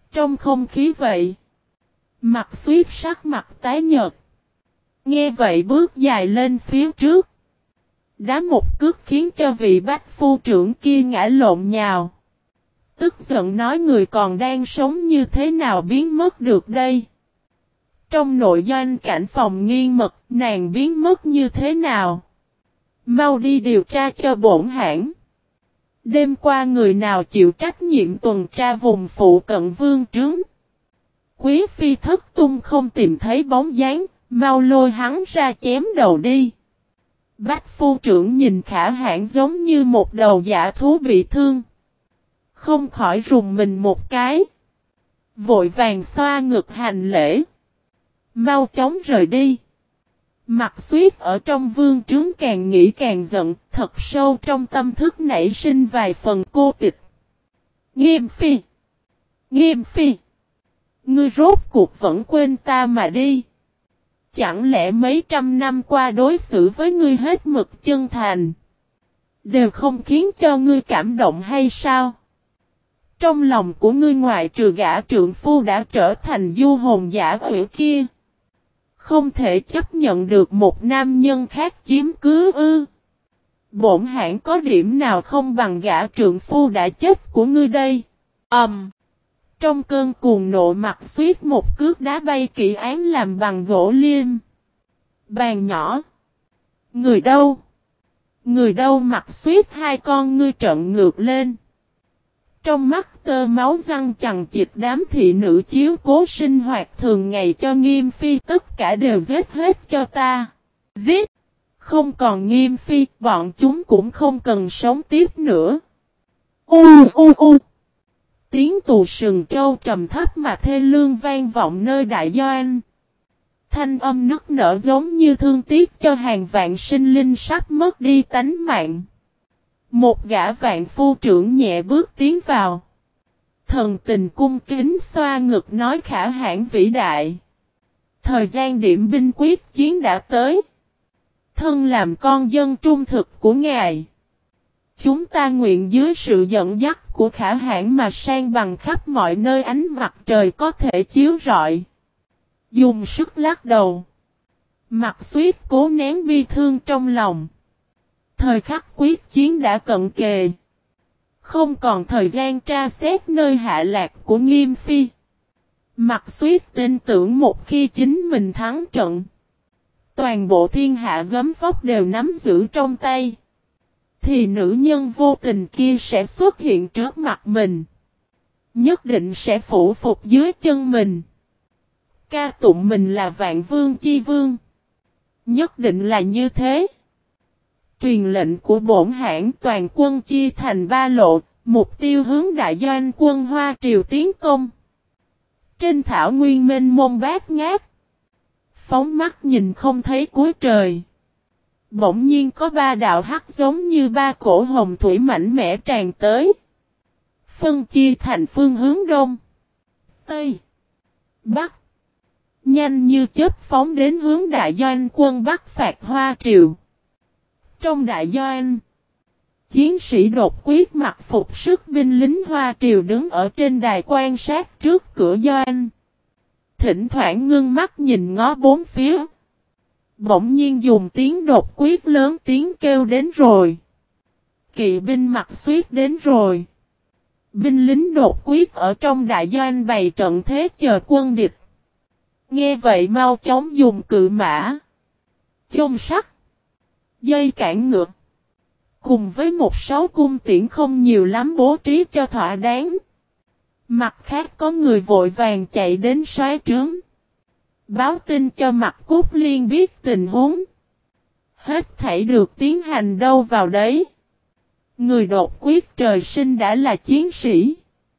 Trong không khí vậy, Mặt Xuyết sắc mặt tái nhợt. Nghe vậy bước dài lên phía trước. Đá một cước khiến cho vị bách phu trưởng kia ngã lộn nhào. Tức giận nói người còn đang sống như thế nào biến mất được đây. Trong nội doanh cảnh phòng nghiên mật, nàng biến mất như thế nào? Mau đi điều tra cho bổn hãn. Đêm qua người nào chịu trách nhiệm tuần tra vùng phụ cận vương trướng? Quý phi thất tung không tìm thấy bóng dáng, mau lôi hắn ra chém đầu đi. Bách phu trưởng nhìn Khả Hãn giống như một đầu dã thú bị thương. Không khỏi rùng mình một cái. Vội vàng xoa ngực hành lễ. Mau chóng rời đi. Mặt Xuyết ở trong vương trướng càng nghĩ càng giận, thật sâu trong tâm thức nảy sinh vài phần cô tịch. Nghiêm phi! Nghiêm phi! Ngươi rốt cuộc vẫn quên ta mà đi. Chẳng lẽ mấy trăm năm qua đối xử với ngươi hết mực chân thành, đều không khiến cho ngươi cảm động hay sao? Trong lòng của ngươi ngoại trừ gã trượng phu đã trở thành du hồn dã quỷ kia, không thể chấp nhận được một nam nhân khác chiếm cứ ư? Bổn hãn có điểm nào không bằng gã trượng phu đã chết của ngươi đây? Trong cơn cuồng nộ Mặt Xuyết một cước đá bay kỹ án làm bằng gỗ liêm. Bàn nhỏ. Người đâu? Người đâu? Mặt Xuyết hai con ngươi trợn ngược lên. Trong mắt tơ máu răng chằng chịt đám thị nữ chiếu cố sinh hoạt thường ngày cho Nghiêm phi tất cả đều giết hết cho ta. Giết! Không còn Nghiêm phi, bọn chúng cũng không cần sống tiếp nữa. Tiếng tù sừng trâu trầm thấp mà thê lương vang vọng nơi đại doanh. Thanh âm nức nở giống như thương tiếc cho hàng vạn sinh linh sắp mất đi tánh mạng. Một gã vạn phu trưởng nhẹ bước tiến vào. Thần tình cung kính xoa ngực nói Khả Hãn vĩ đại. Thời gian điểm binh quyết chiến đã tới. Thân làm con dân trung thực của ngài, chúng ta nguyện dưới sự dẫn dắt của Khả Hãn mà sang bằng khắp mọi nơi ánh mặt trời có thể chiếu rọi. Dùng sức lắc đầu. Mặt Xuyết cố nén bi thương trong lòng. Thời khắc quyết chiến đã cận kề. Không còn thời gian tra xét nơi hạ lạc của Nghiêm phi. Mặt Xuyết tin tưởng một khi chính mình thắng trận, toàn bộ thiên hạ gấm vóc đều nắm giữ trong tay, thì nữ nhân vô tình kia sẽ xuất hiện trước mặt mình. Nhất định sẽ phủ phục dưới chân mình. Ca tụng mình là vạn vương chi vương. Nhất định là như thế. Truyền lệnh của bổn hãn toàn quân chia thành 3 lộ, mục tiêu hướng đại doanh quân Hoa Triều tiến công. Trên thảo nguyên mênh mông bát ngát, phóng mắt nhìn không thấy cuối trời. Bỗng nhiên có 3 đạo hắc giống như 3 cổ hồng thủy mạnh mẽ tràn tới. Phân chia thành phương hướng đông, tây, bắc. Nhanh như chớp phóng đến hướng đại doanh quân Bắc phạt Hoa Triều. Trong đại doanh, chiến sĩ đột quyết mặc phục sức binh lính Hoa Triều đứng ở trên đài quan sát trước cửa doanh. Thỉnh thoảng ngưng mắt nhìn ngó bốn phía. Bỗng nhiên dùng tiếng đột quyết lớn tiếng kêu đến rồi. Kỵ binh Mặt Xuyết đến rồi. Binh lính đột quyết ở trong đại doanh bày trận thế chờ quân địch. Nghe vậy mau chóng dùng cự mã, chông sắt, dây cản ngựa, cùng với một số cung tiễn không nhiều lắm bố trí cho thỏa đáng. Mặt khác có người vội vàng chạy đến soái trướng, báo tin cho Mặt Cốt Liên biết tình huống. Hết thảy được tiến hành đâu vào đấy. Người đột quyết trời sinh đã là chiến sĩ.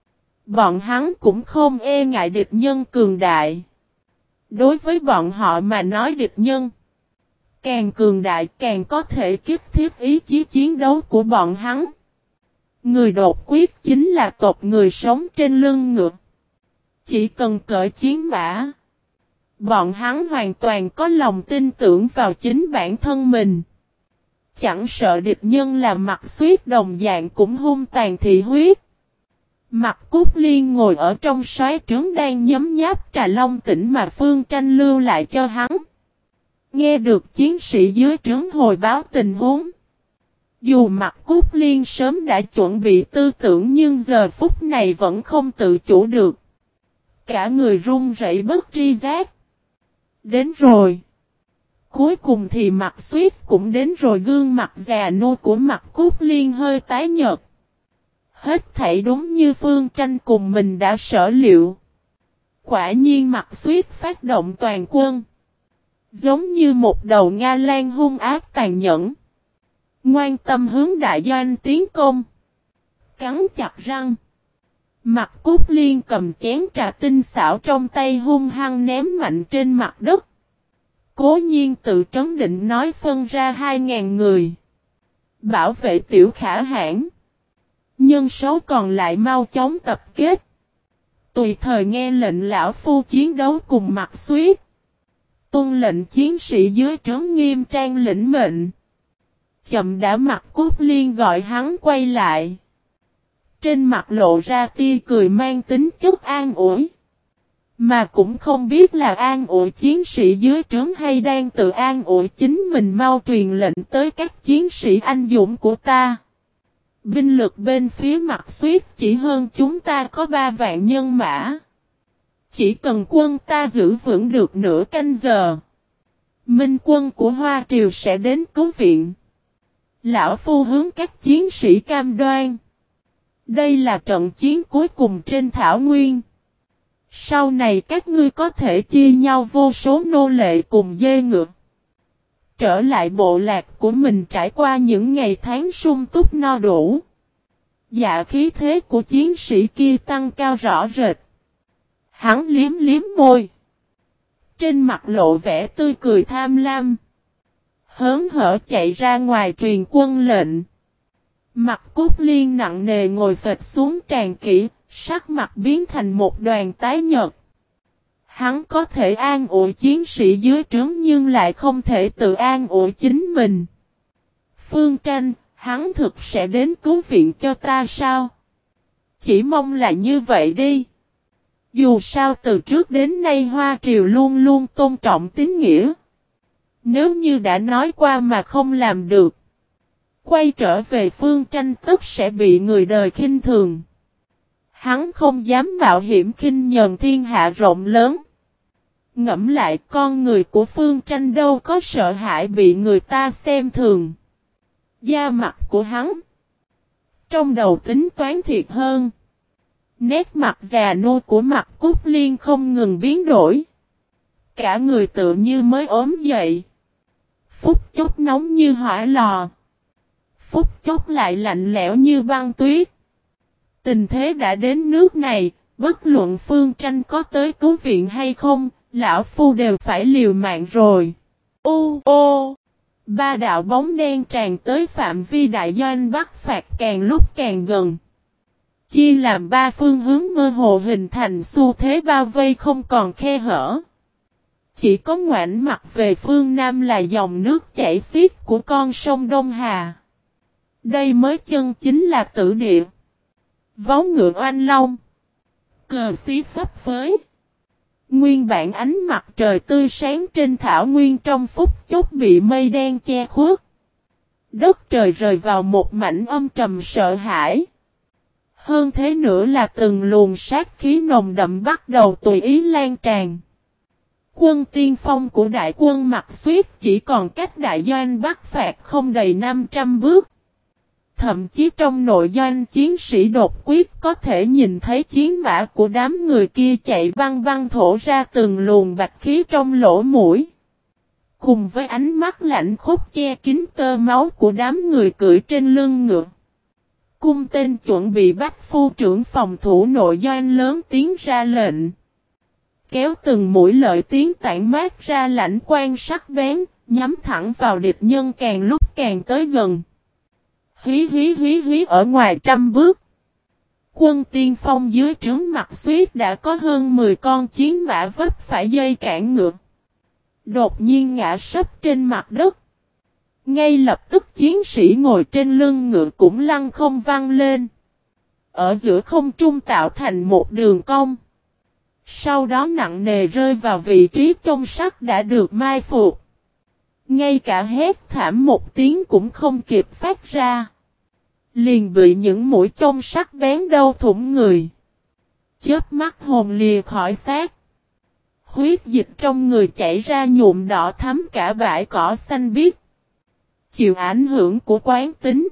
Bọn hắn cũng không e ngại địch nhân cường đại. Đối với bọn họ mà nói địch nhân càng cường đại càng có thể kích thiết ý chí chiến đấu của bọn hắn. Người đột quyết chính là tộc người sống trên lưng ngựa. Chỉ cần cởi chiến mã, bọn hắn hoàn toàn có lòng tin tưởng vào chính bản thân mình. Chẳng sợ địch nhân là Mặt Xuyết đồng dạng cũng hung tàn thị huyết. Mặt Cúc Liên ngồi ở trong xoáy trướng đang nhấm nháp trà long tỉnh mà Phương Tranh lưu lại cho hắn. Nghe được chiến sĩ dưới trướng hồi báo tình huống. Dù Mặt Cúc Liên sớm đã chuẩn bị tư tưởng nhưng giờ phút này vẫn không tự chủ được. Cả người run rẩy bất tri giác. Đến rồi. Cuối cùng thì Mặt Xuyết cũng đến rồi, gương mặt già nua của Mặt Cúc Liên hơi tái nhợt. Hết thảy đúng như Phương Tranh cùng mình đã sở liệu. Quả nhiên Mặt Xuyết phát động toàn quân. Giống như một đầu Nga Lan hung ác tàn nhẫn. Ngoan tâm hướng đại doanh tiến công. Cắn chặt răng. Mặt Cúc Liên cầm chén trà tinh xảo trong tay hung hăng ném mạnh trên mặt đất. Cố nhiên tự trấn định nói phân ra 2.000 người. Bảo vệ Tiểu Khả Hãn. Nhân số còn lại mau chóng tập kết. Tùy thời nghe lệnh lão phu chiến đấu cùng Mặt Xuyết. Tuân lệnh chiến sĩ dưới trướng nghiêm trang lĩnh mệnh. Chậm đã. Mặt Cúc Liên gọi hắn quay lại. Trên mặt lộ ra tia cười mang tính chất an ủi. Mà cũng không biết là an ủi chiến sĩ dưới trướng hay đang tự an ủi chính mình, mau truyền lệnh tới các chiến sĩ anh dũng của ta. Binh lực bên phía Mặt Xuyết chỉ hơn chúng ta có 3 vạn nhân mã. Chỉ cần quân ta giữ vững được nửa canh giờ. Minh quân của Hoa Triều sẽ đến cứu viện. Lão phu hướng các chiến sĩ cam đoan. Đây là trận chiến cuối cùng trên Thảo Nguyên. Sau này các ngươi có thể chia nhau vô số nô lệ cùng dê ngựa. Trở lại bộ lạc của mình trải qua những ngày tháng sung túc no đủ. Dạ khí thế của chiến sĩ kia tăng cao rõ rệt. Hắn liếm liếm môi. Trên mặt lộ vẻ tươi cười tham lam. Hớn hở chạy ra ngoài truyền quân lệnh. Mặt Cúc Liên nặng nề ngồi phịch xuống tràn kỹ, sắc mặt biến thành một đoàn tái nhợt. Hắn có thể an ủi chiến sĩ dưới trướng nhưng lại không thể tự an ủi chính mình. Phương Tranh, hắn thực sẽ đến cứu viện cho ta sao? Chỉ mong là như vậy đi. Dù sao từ trước đến nay Hoa Triều luôn luôn tôn trọng tín nghĩa. Nếu như đã nói qua mà không làm được, quay trở về Phương Tranh tất sẽ bị người đời khinh thường. Hắn không dám mạo hiểm khinh nhờn thiên hạ rộng lớn. Ngẫm lại, con người của Phương Tranh đâu có sợ hãi bị người ta xem thường. Da mặt của hắn trong đầu tính toán thiệt hơn. Nét mặt già nua của Mặt Cúc Liên không ngừng biến đổi. Cả người tự như mới ốm dậy. Phút chốc nóng như hỏa lò. Phút chốc lại lạnh lẽo như băng tuyết. Tình thế đã đến nước này, bất luận Phương Tranh có tới cứu viện hay không, lão phu đều phải liều mạng rồi. Ô! 3 đạo bóng đen tràn tới phạm vi đại doanh Bắc Phạt càng lúc càng gần. Chia làm 3 phương hướng mơ hồ hình thành xu thế bao vây không còn khe hở. Chỉ có ngoảnh mặt về phương Nam là dòng nước chảy xiết của con sông Đông Hà. Đây mới chân chính là tử địa. Vó ngựa oanh long. Cờ xí phấp phới. Nguyên bản ánh mặt trời tươi sáng trên thảo nguyên trong phút chốc bị mây đen che khuất. Đất trời rơi vào một mảnh âm trầm sợ hãi. Hơn thế nữa là từng luồng sát khí nồng đậm bắt đầu tùy ý lan tràn. Quân tiên phong của đại quân Mặt Xuyết chỉ còn cách đại doanh Bắc Phạt không đầy 500 bước. Thậm chí trong nội doanh chiến sĩ đột quyết có thể nhìn thấy chiến mã của đám người kia chạy băng băng thổ ra từng luồng bạch khí trong lỗ mũi. Cùng với ánh mắt lạnh khốc che kín tơ máu của đám người cưỡi trên lưng ngựa. Cung tên chuẩn bị bách phu trưởng phòng thủ nội doanh lớn tiếng ra lệnh. Kéo từng mũi lợi tiếng tản mát ra lãnh quang sắc bén, nhắm thẳng vào địch nhân càng lúc càng tới gần. Hí hí hí hí ở ngoài 100 bước. Quân tiên phong dưới trướng Mặt Xuyết đã có hơn 10 con chiến mã vấp phải dây cản ngựa. Đột nhiên ngã sấp trên mặt đất. Ngay lập tức chiến sĩ ngồi trên lưng ngựa cũng lăn không văng lên. ở giữa không trung tạo thành một đường cong. Sau đó nặng nề rơi vào vị trí chông sắt đã được mai phục. Ngay cả hét thảm một tiếng cũng không kịp phát ra. Liền bị những mũi chông sắt bén đau thủng người. Chớp mắt hồn lìa khỏi xác. Huyết dịch trong người chảy ra nhuộm đỏ thắm cả bãi cỏ xanh biếc. Chịu ảnh hưởng của quán tính.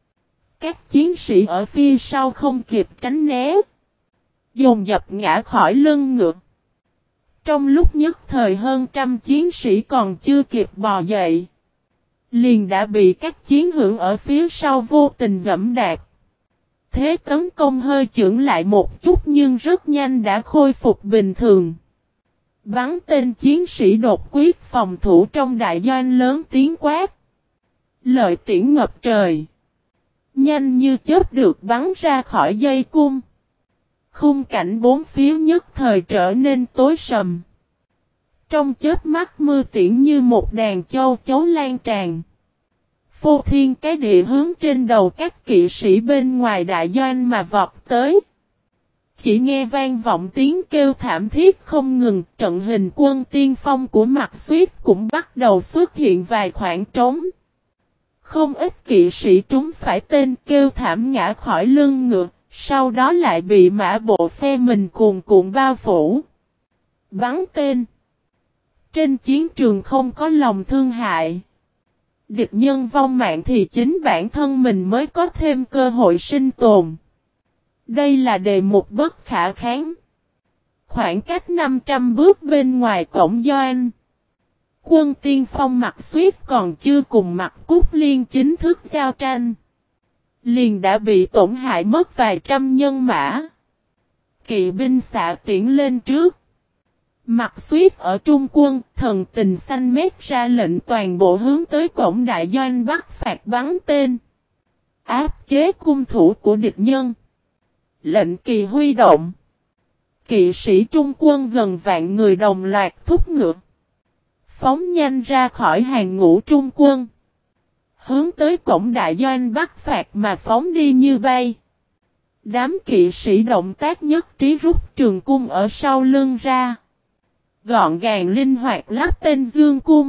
Các chiến sĩ ở phía sau không kịp tránh né. Dồn dập ngã khỏi lưng ngựa. Trong lúc nhất thời hơn trăm chiến sĩ còn chưa kịp bò dậy. Liền đã bị các chiến hữu ở phía sau vô tình giẫm đạp. Thế tấn công hơi chững lại một chút nhưng rất nhanh đã khôi phục bình thường. Bắn tên chiến sĩ đột quyết phòng thủ trong đại doanh lớn tiếng quát. Lợi tiễn ngập trời. Nhanh như chớp được bắn ra khỏi dây cung. Khung cảnh bốn phía nhất thời trở nên tối sầm. Trong chớp mắt mưa tiễn như một đàn châu chấu lan tràn. Phô thiên cái địa hướng trên đầu các kỵ sĩ bên ngoài đại doanh mà vọt tới. Chỉ nghe vang vọng tiếng kêu thảm thiết không ngừng, trận hình quân tiên phong của Mạc Xuyết cũng bắt đầu xuất hiện vài khoảng trống. Không ít kỵ sĩ trúng phải tên kêu thảm ngã khỏi lưng ngựa, sau đó lại bị mã bộ phe mình cuồn cuộn bao phủ. Bắn tên. Trên chiến trường không có lòng thương hại. Địch nhân vong mạng thì chính bản thân mình mới có thêm cơ hội sinh tồn. Đây là đề mục bất khả kháng. Khoảng cách 500 bước bên ngoài cổng doanh. Quân tiên phong Mạc Xuyết còn chưa cùng Mạc Cúc Liên chính thức giao tranh. Liền đã bị tổn hại mất vài trăm nhân mã. Kỵ binh xạ tiễn lên trước. Mạc Xuyết ở trung quân, thần tình xanh mét ra lệnh toàn bộ hướng tới cổng đại doanh bắt phạt bắn tên. Áp chế cung thủ của địch nhân. Lệnh kỳ huy động. Kỵ sĩ trung quân gần vạn người đồng loạt thúc ngựa. Phóng nhanh ra khỏi hàng ngũ trung quân. Hướng tới cổng đại doanh bắt phạt mà phóng đi như bay. Đám kỵ sĩ động tác nhất trí rút trường cung ở sau lưng ra. Gọn gàng linh hoạt lắp tên dương cung.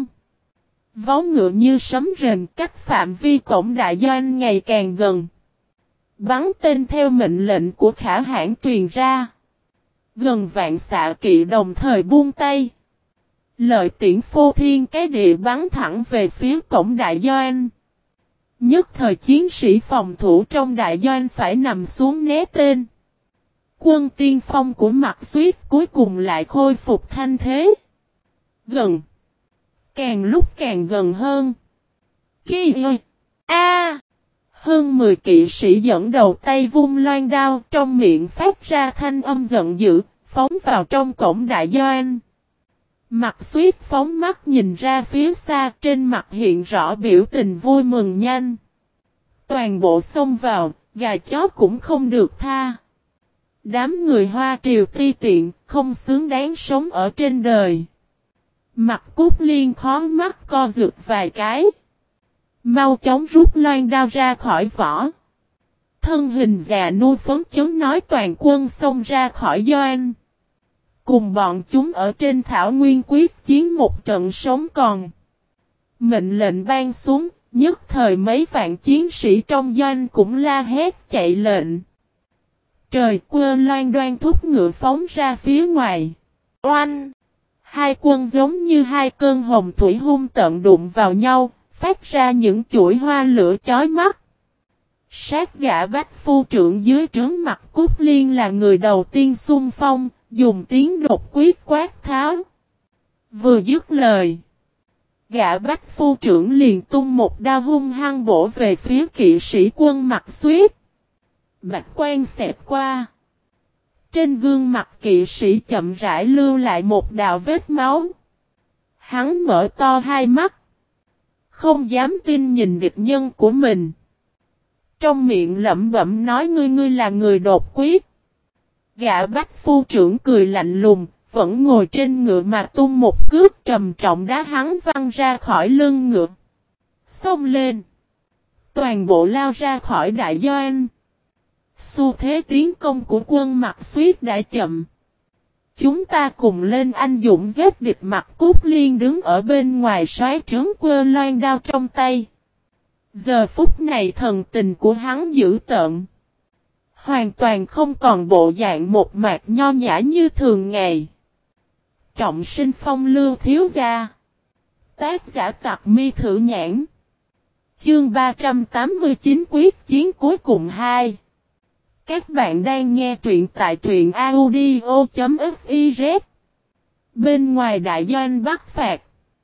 Vó ngựa như sấm rền cách phạm vi cổng đại doanh ngày càng gần. Bắn tên theo mệnh lệnh của Khả Hãn truyền ra. Gần vạn xạ kỵ đồng thời buông tay. Lợi tiễn phô thiên cái địa bắn thẳng về phía cổng đại doanh. Nhất thời chiến sĩ phòng thủ trong đại doanh phải nằm xuống né tên. Quân tiên phong của Mạc Xuyết cuối cùng lại khôi phục thanh thế. Gần. Càng lúc càng gần hơn. Hơn 10 kỵ sĩ dẫn đầu tay vung loan đao trong miệng phát ra thanh âm giận dữ, phóng vào trong cổng đại doanh. Mạc Xuyết phóng mắt nhìn ra phía xa trên mặt hiện rõ biểu tình vui mừng nhanh. Toàn bộ xông vào, gà chó cũng không được tha. Đám người Hoa Triều ti tiện, không xứng đáng sống ở trên đời. Mặt Cúc Liên khó mắt co rụt vài cái. Mau chóng rút loan đao ra khỏi vỏ. Thân hình già nua phấn chấn nói toàn quân xông ra khỏi doanh. Cùng bọn chúng ở trên thảo nguyên quyết chiến một trận sống còn. Mệnh lệnh ban xuống, nhất thời mấy vạn chiến sĩ trong doanh cũng la hét chạy lệnh. Trời quơ loan đoan thúc ngựa phóng ra phía ngoài. Oanh! Hai quân giống như hai cơn hồng thủy hung tận đụng vào nhau, phát ra những chuỗi hoa lửa chói mắt. Sát gã Bách phu trưởng dưới trướng Mặt Cúc Liên là người đầu tiên xung phong, dùng tiếng đột quyết quát tháo. Vừa dứt lời, gã Bách phu trưởng liền tung một đao hung hăng bổ về phía kỵ sĩ quân Mạc Xuyết. Bạch quang xẹt qua. Trên gương mặt kỵ sĩ chậm rãi lưu lại một đạo vết máu. Hắn mở to hai mắt. Không dám tin nhìn địch nhân của mình. Trong miệng lẩm bẩm nói ngươi là người đột quyết. Gã Bách phu trưởng cười lạnh lùng, vẫn ngồi trên ngựa mà tung một cước trầm trọng đá hắn văng ra khỏi lưng ngựa. Xông lên. Toàn bộ lao ra khỏi đại doanh. Xu thế tiến công của quân Mạc Xuyết đã chậm. Chúng ta cùng lên anh dũng giết địch. Mặt Cốt Liên đứng ở bên ngoài soái trướng quơ loan đao trong tay. Giờ phút này thần tình của hắn dữ tợn. Hoàn toàn không còn bộ dạng một mạc nho nhã như thường ngày. Trọng Sinh Phong Lưu thiếu gia. Tác giả Tặc Mi Thử Nhãn. Chương 389 quyết chiến cuối cùng 2. Các bạn đang nghe truyện tại truyện audio.fiz. Bên ngoài đại doanh Bắc Phạt.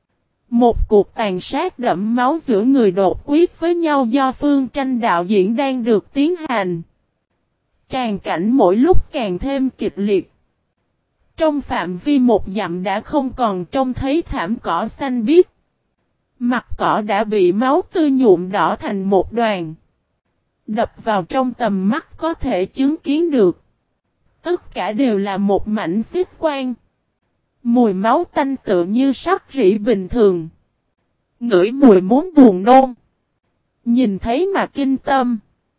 Một cuộc tàn sát đẫm máu giữa người đột quyết với nhau do Phương Tranh đạo diễn đang được tiến hành. Tràng cảnh mỗi lúc càng thêm kịch liệt. Trong phạm vi một dặm đã không còn trông thấy thảm cỏ xanh biếc. Mặt cỏ đã bị máu tươi nhuộm đỏ thành một đoàn. Đập vào trong tầm mắt có thể chứng kiến được. Tất cả đều là một mảnh xích quang. Mùi máu tanh tựa như sắc rỉ bình thường. Ngửi mùi muốn buồn nôn. Nhìn thấy mà kinh tâm.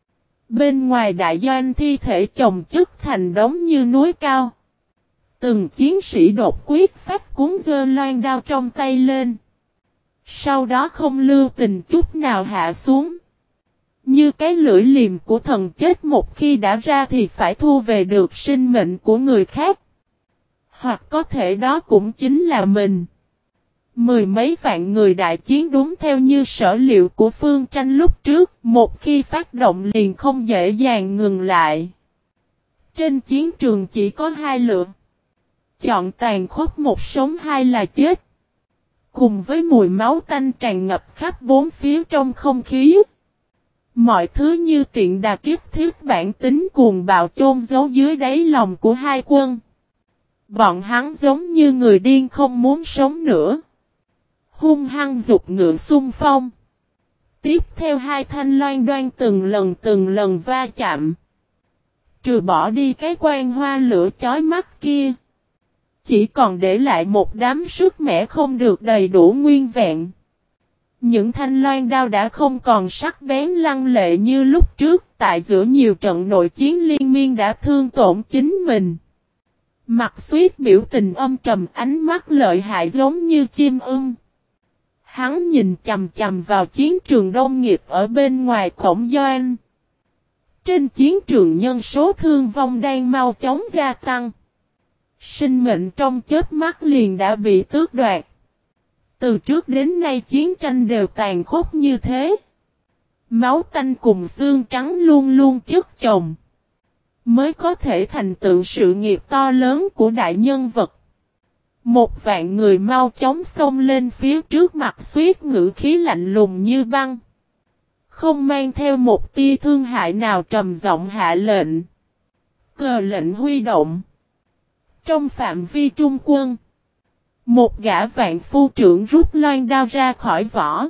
Bên ngoài đại doanh thi thể chồng chất thành đống như núi cao. Từng chiến sĩ đột quyết phát cuốn giơ loan đao trong tay lên. Sau đó không lưu tình chút nào hạ xuống. Như cái lưỡi liềm của thần chết một khi đã ra thì phải thu về được sinh mệnh của người khác. Hoặc có thể đó cũng chính là mình. Mười mấy vạn người đại chiến đúng theo như sở liệu của Phương Tranh lúc trước. Một khi phát động liền không dễ dàng ngừng lại. Trên chiến trường chỉ có hai lựa. Chọn tàn khốc một sống hai là chết. Cùng với mùi máu tanh tràn ngập khắp bốn phía trong không khí. Mọi thứ như tiện đà kiếp thiết bản tính cuồng bạo chôn giấu dưới đáy lòng của hai quân. Bọn hắn giống như người điên không muốn sống nữa. Hung hăng giục ngựa xung phong. Tiếp theo hai thanh loan đoan từng lần va chạm. Trừ bỏ đi cái quan hoa lửa chói mắt kia. Chỉ còn để lại một đám sức mẻ không được đầy đủ nguyên vẹn. Những thanh loan đao đã không còn sắc bén lăng lệ như lúc trước. Tại giữa nhiều trận nội chiến liên miên đã thương tổn chính mình. Mặt Xuyết biểu tình âm trầm, ánh mắt lợi hại giống như chim ưng. Hắn nhìn chằm chằm vào chiến trường đông nghịt ở bên ngoài cổng doanh. Trên chiến trường nhân số thương vong đang mau chóng gia tăng. Sinh mệnh trong chớp mắt liền đã bị tước đoạt. Từ trước đến nay chiến tranh đều tàn khốc như thế. Máu tanh cùng xương trắng luôn luôn chất chồng. Mới có thể thành tựu sự nghiệp to lớn của đại nhân vật. Một vạn người mau chóng xông lên phía trước Mặt Xuyết, ngữ khí lạnh lùng như băng. Không mang theo một tia thương hại nào, trầm giọng hạ lệnh. Cờ lệnh huy động. Trong phạm vi trung quân. Một gã vạn phu trưởng rút loan đao ra khỏi vỏ.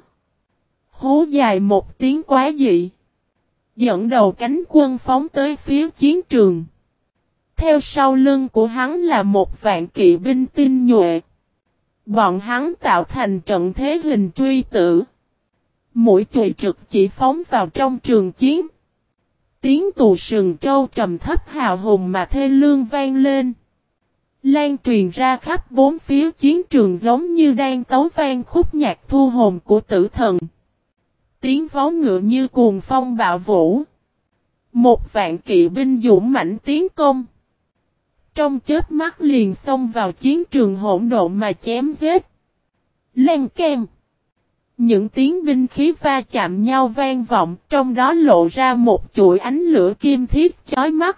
Hú dài một tiếng quá dị. Dẫn đầu cánh quân phóng tới phía chiến trường. Theo sau lưng của hắn là một vạn kỵ binh tinh nhuệ. Bọn hắn tạo thành trận thế hình truy tử. Mũi chùy trực chỉ phóng vào trong trường chiến. Tiếng tù sừng trâu trầm thấp hào hùng mà thê lương vang lên. Lan truyền ra khắp bốn phía chiến trường giống như đang tấu vang khúc nhạc thu hồn của tử thần. Tiếng vó ngựa như cuồng phong bạo vũ. Một vạn kỵ binh dũng mãnh tiến công. Trong chớp mắt liền xông vào chiến trường hỗn độn mà chém giết. Len keng. Những tiếng binh khí va chạm nhau vang vọng, trong đó lộ ra một chuỗi ánh lửa kim thiết chói mắt.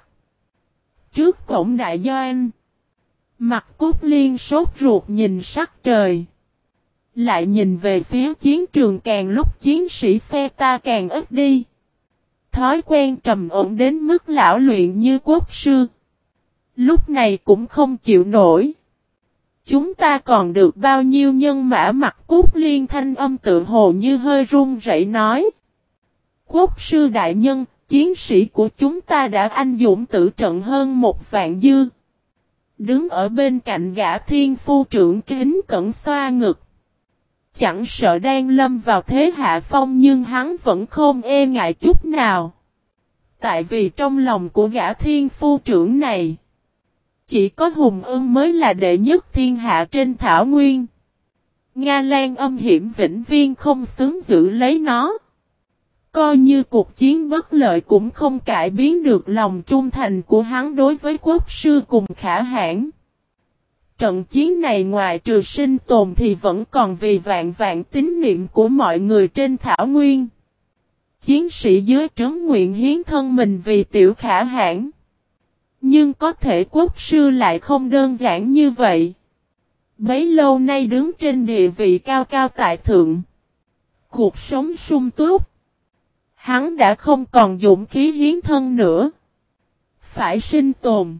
Trước cổng đại doanh, Mặt Cốt Liên sốt ruột nhìn sắc trời. Lại nhìn về phía chiến trường, càng lúc chiến sĩ phe ta càng ít đi. Thói quen trầm ổn đến mức lão luyện như quốc sư. Lúc này cũng không chịu nổi. Chúng ta còn được bao nhiêu nhân mã? Mặt Cốt Liên thanh âm tự hồ như hơi run rẩy nói. Quốc sư đại nhân, chiến sĩ của chúng ta đã anh dũng tử trận hơn 1.000 dư. Đứng ở bên cạnh gã thiên phu trưởng kính cẩn xoa ngực. Chẳng sợ đang lâm vào thế hạ phong nhưng hắn vẫn không e ngại chút nào. tại vì trong lòng của gã thiên phu trưởng này, chỉ có Hùng Ưng mới là đệ nhất thiên hạ trên thảo nguyên. Nga Lan âm hiểm vĩnh viên không xứng giữ lấy nó. Coi như cuộc chiến bất lợi cũng không cải biến được lòng trung thành của hắn đối với quốc sư cùng Khả Hãn. Trận chiến này ngoài trừ sinh tồn thì vẫn còn vì vạn vạn tín niệm của mọi người trên thảo nguyên. Chiến sĩ dưới trướng nguyện hiến thân mình vì tiểu Khả Hãn. Nhưng có thể quốc sư lại không đơn giản như vậy. Bấy lâu nay đứng trên địa vị cao cao tại thượng. Cuộc sống sung túc. Hắn đã không còn dũng khí hiến thân nữa. Phải sinh tồn.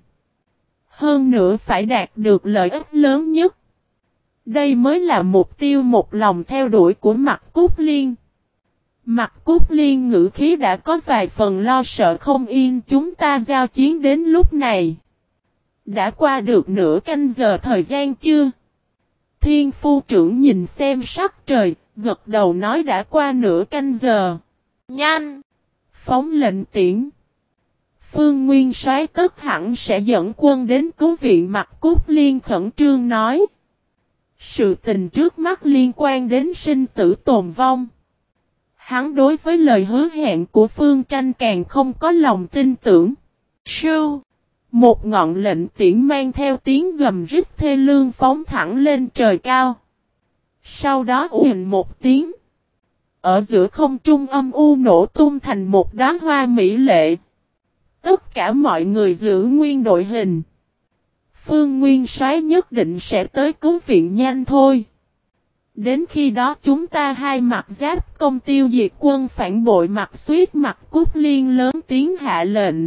Hơn nữa phải đạt được lợi ích lớn nhất. Đây mới là mục tiêu một lòng theo đuổi của Mạc Cúc Liên. Mạc Cúc Liên ngữ khí đã có vài phần lo sợ không yên. Chúng ta giao chiến đến lúc này. Đã qua được nửa canh giờ thời gian chưa? Thiên phu trưởng nhìn xem sắc trời, gật đầu nói đã qua nửa canh giờ. Nhanh! Phóng lệnh tiễn. Phương Nguyên Soái tất hẳn sẽ dẫn quân đến cứu viện. Mạc Cúc Liên khẩn trương nói. Sự tình trước mắt liên quan đến sinh tử tồn vong. Hắn đối với lời hứa hẹn của Phương Tranh càng không có lòng tin tưởng. Sưu! Một ngọn lệnh tiễn mang theo tiếng gầm rít thê lương phóng thẳng lên trời cao. Sau đó ùn một tiếng. Ở giữa không trung âm u nổ tung thành một đóa hoa mỹ lệ. Tất cả mọi người giữ nguyên đội hình. Phương Nguyên Soái nhất định sẽ tới cứu viện nhanh thôi. Đến khi đó chúng ta hai mặt giáp công tiêu diệt quân phản bội. Mặt suýt Mạc Cúc Liên lớn tiếng hạ lệnh.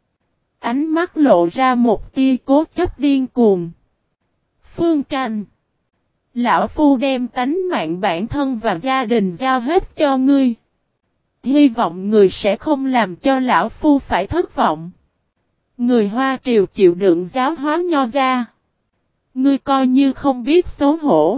Ánh mắt lộ ra một tia cố chấp điên cuồng. Phương Tranh. Lão Phu đem tánh mạng bản thân và gia đình giao hết cho ngươi. Hy vọng người sẽ không làm cho Lão Phu phải thất vọng. Người Hoa Triều chịu đựng giáo hóa Nho gia. Ngươi coi như không biết xấu hổ.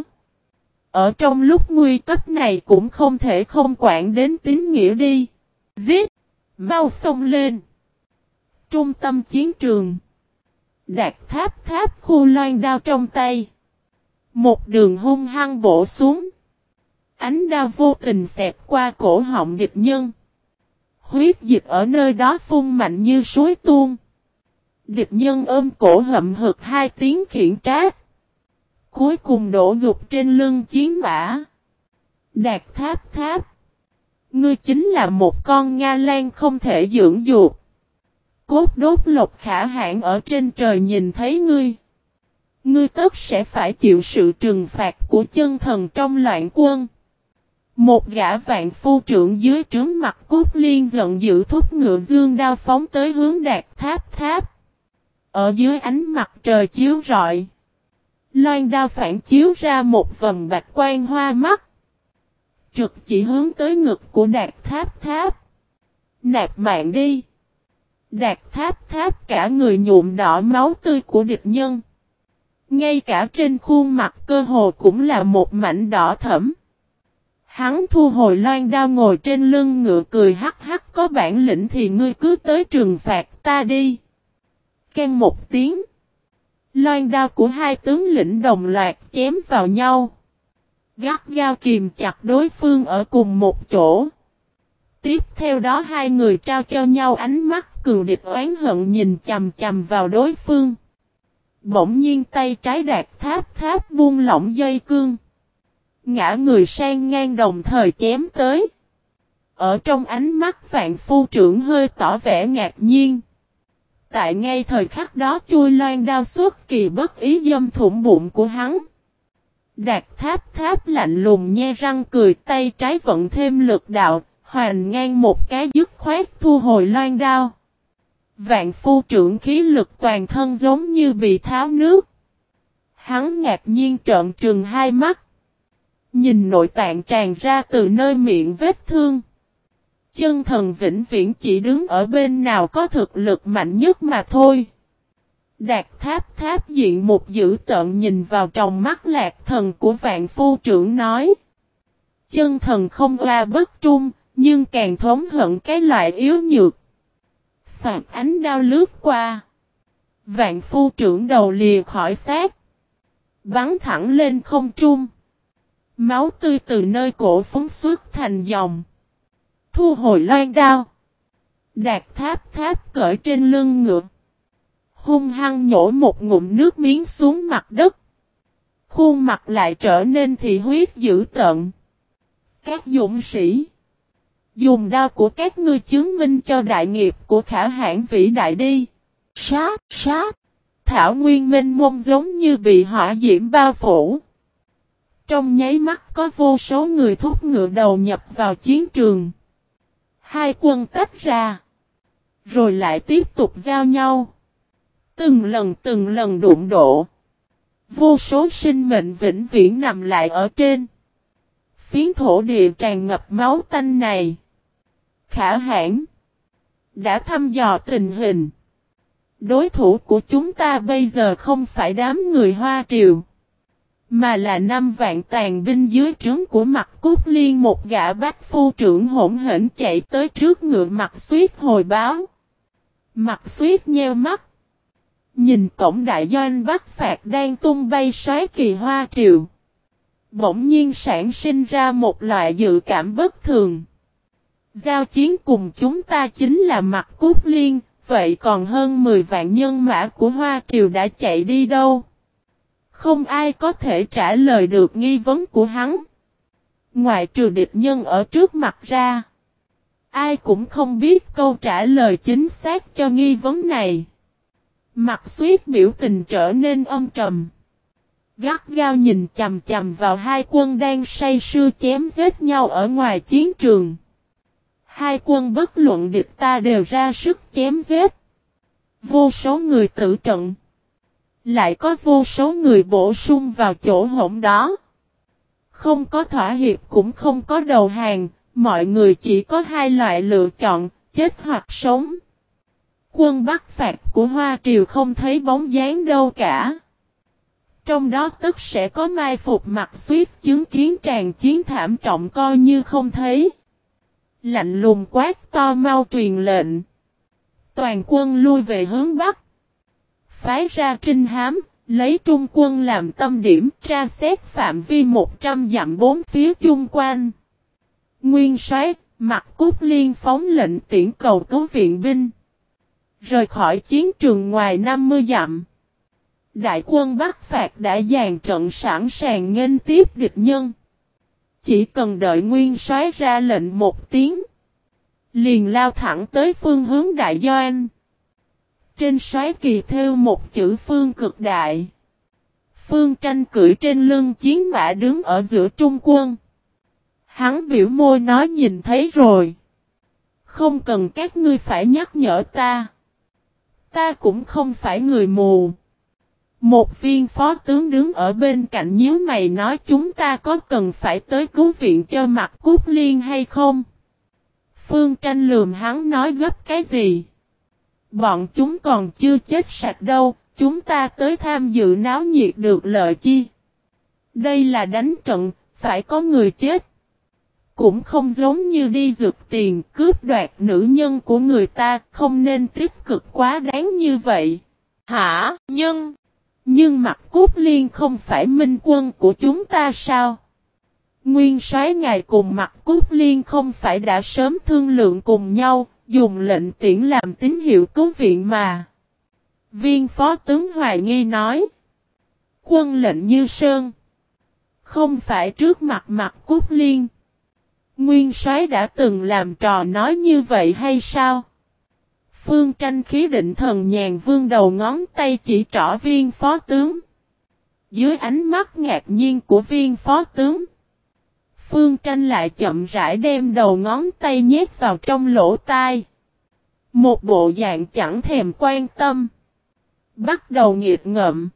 Ở trong lúc nguy cấp này cũng không thể không quản đến tín nghĩa đi. Giết! Mau xông lên! Trung tâm chiến trường. Đạt tháp khu loan đao trong tay. Một đường hung hăng bổ xuống. Ánh đao vô tình xẹt qua cổ họng địch nhân. Huyết dịch ở nơi đó phun mạnh như suối tuôn. Địch nhân ôm cổ hậm hực hai tiếng khiển trách. Cuối cùng đổ gục trên lưng chiến mã. Đạt tháp. Ngươi chính là một con Nga Lan không thể dưỡng dục. Cốt đốt Lộc Khả Hãn ở trên trời nhìn thấy ngươi. Ngươi tất sẽ phải chịu sự trừng phạt của chân thần trong loạn quân. Một gã vạn phu trưởng dưới trướng Mạc Cúc Liên giận dữ thúc ngựa dương đao phóng tới hướng Đạt tháp. Ở dưới ánh mặt trời chiếu rọi. Loan đao phản chiếu ra một vầng bạch quang hoa mắt. Trực chỉ hướng tới ngực của Đạt tháp. Nạp mạng đi. Đạt tháp cả người nhuộm đỏ máu tươi của địch nhân. Ngay cả trên khuôn mặt cơ hồ cũng là một mảnh đỏ thẫm. Hắn thu hồi loan đao ngồi trên lưng ngựa cười hắc hắc, có bản lĩnh thì ngươi cứ tới trừng phạt ta đi. Keng một tiếng. Loan đao của hai tướng lĩnh đồng loạt chém vào nhau. Gắt gao kìm chặt đối phương ở cùng một chỗ. Tiếp theo đó hai người trao cho nhau ánh mắt cừu địch oán hận nhìn chằm chằm vào đối phương. Bỗng nhiên tay trái Đạt tháp buông lỏng dây cương. Ngã người sang ngang đồng thời chém tới. Ở trong ánh mắt vạn phu trưởng hơi tỏ vẻ ngạc nhiên. Tại ngay thời khắc đó chui loan đao xuất kỳ bất ý đâm thủng bụng của hắn. Đạt tháp lạnh lùng nhe răng cười, tay trái vận thêm lực đạo, hoành ngang một cái dứt khoát thu hồi loan đao. Vạn phu trưởng khí lực toàn thân giống như bị tháo nước. Hắn ngạc nhiên trợn trừng hai mắt. Nhìn nội tạng tràn ra từ nơi miệng vết thương. Chân thần vĩnh viễn chỉ đứng ở bên nào có thực lực mạnh nhất mà thôi. Đạt tháp diện một dữ tợn nhìn vào trong mắt Lạc Thần của vạn phu trưởng nói. Chân thần không oa bất trung, nhưng càng thống hận cái loại yếu nhược. Soạt ánh đao lướt qua. Vạn phu trưởng đầu lìa khỏi xác. Bắn thẳng lên không trung. Máu tươi từ nơi cổ phóng xuất thành dòng. Thu hồi loan đao. Đạt tháp tháp cởi trên lưng ngựa. Hung hăng nhổ một ngụm nước miếng xuống mặt đất. Khuôn mặt lại trở nên thị huyết dữ tợn. Các dũng sĩ. Dùng đao của các ngươi chứng minh cho đại nghiệp của Khả Hãn vĩ đại đi. Sát, sát. Thảo nguyên mênh mông giống như bị hỏa diễm bao phủ. Trong nháy mắt có vô số người thúc ngựa đầu nhập vào chiến trường. Hai quân tách ra. Rồi lại tiếp tục giao nhau. Từng lần đụng độ. Vô số sinh mệnh vĩnh viễn nằm lại ở trên. Phiến thổ địa tràn ngập máu tanh này. Khả Hãn đã thăm dò tình hình. Đối thủ của chúng ta bây giờ không phải đám người Hoa Triều. Mà là 5 vạn tàn binh dưới trướng của Mặt Cút Liên, một gã bách phu trưởng hỗn hển chạy tới trước ngựa Mặt Xuyết hồi báo. Mặt Xuyết nheo mắt. Nhìn cổng đại doanh Bắc Phạt đang tung bay xoáy kỳ Hoa Triều. Bỗng nhiên sản sinh ra một loại dự cảm bất thường. Giao chiến cùng chúng ta chính là Mặt Cút Liên, vậy còn hơn 10 vạn nhân mã của Hoa Triều đã chạy đi đâu? Không ai có thể trả lời được nghi vấn của hắn. Ngoại trừ địch nhân ở trước mặt ra. Ai cũng không biết câu trả lời chính xác cho nghi vấn này. Mặt Xuyết biểu tình trở nên âm trầm. Gắt gao nhìn chằm chằm vào hai quân đang say sưa chém giết nhau ở ngoài chiến trường. Hai quân bất luận địch ta đều ra sức chém giết. Vô số người tử trận. Lại có vô số người bổ sung vào chỗ hỗn đó. Không có thỏa hiệp cũng không có đầu hàng. Mọi người chỉ có hai loại lựa chọn, chết hoặc sống. Quân Bắc Phạt của Hoa Triều không thấy bóng dáng đâu cả. Trong đó tất sẽ có mai phục Mặt Xuyết chứng kiến tràn chiến thảm trọng coi như không thấy. Lạnh lùng quát to mau truyền lệnh. Toàn quân lui về hướng Bắc. Phái ra trinh hám, lấy Trung quân làm tâm điểm, tra xét phạm vi 100 dặm bốn phía chung quanh. Nguyên soái Mặt Cút Liên phóng lệnh tiễn cầu cứu viện binh. Rời khỏi chiến trường ngoài 50 dặm. Đại quân Bắc Phạt đã dàn trận sẵn sàng nghênh tiếp địch nhân. Chỉ cần đợi nguyên soái ra lệnh một tiếng. Liền lao thẳng tới phương hướng đại doanh. Trên soái kỳ thêu một chữ Phương cực đại. Phương Tranh cưỡi trên lưng chiến mã đứng ở giữa trung quân. Hắn biểu môi nói nhìn thấy rồi. Không cần các ngươi phải nhắc nhở ta. Ta cũng không phải người mù. Một viên phó tướng đứng ở bên cạnh nhíu mày nói chúng ta có cần phải tới cứu viện cho Mặt Cút Liên hay không? Phương Tranh lườm hắn nói gấp cái gì? Bọn chúng còn chưa chết sạch đâu, chúng ta tới tham dự náo nhiệt được lợi chi? Đây là đánh trận, phải có người chết. Cũng không giống như đi rực tiền, cướp đoạt nữ nhân của người ta, không nên tích cực quá đáng như vậy. Hả? Nhưng Mặt Cút Liên không phải minh quân của chúng ta sao? Nguyên soái ngài cùng Mặt Cút Liên không phải đã sớm thương lượng cùng nhau, dùng lệnh tiễn làm tín hiệu cứu viện mà. Viên phó tướng hoài nghi nói. Quân lệnh như sơn. Không phải trước mặt Mặt Cút Liên. Nguyên soái đã từng làm trò nói như vậy hay sao? Phương Tranh khí định thần nhàn vươn đầu ngón tay chỉ trỏ viên phó tướng. Dưới ánh mắt ngạc nhiên của viên phó tướng. Phương Tranh lại chậm rãi đem đầu ngón tay nhét vào trong lỗ tai. Một bộ dạng chẳng thèm quan tâm. Bắt đầu nghiệt ngợm.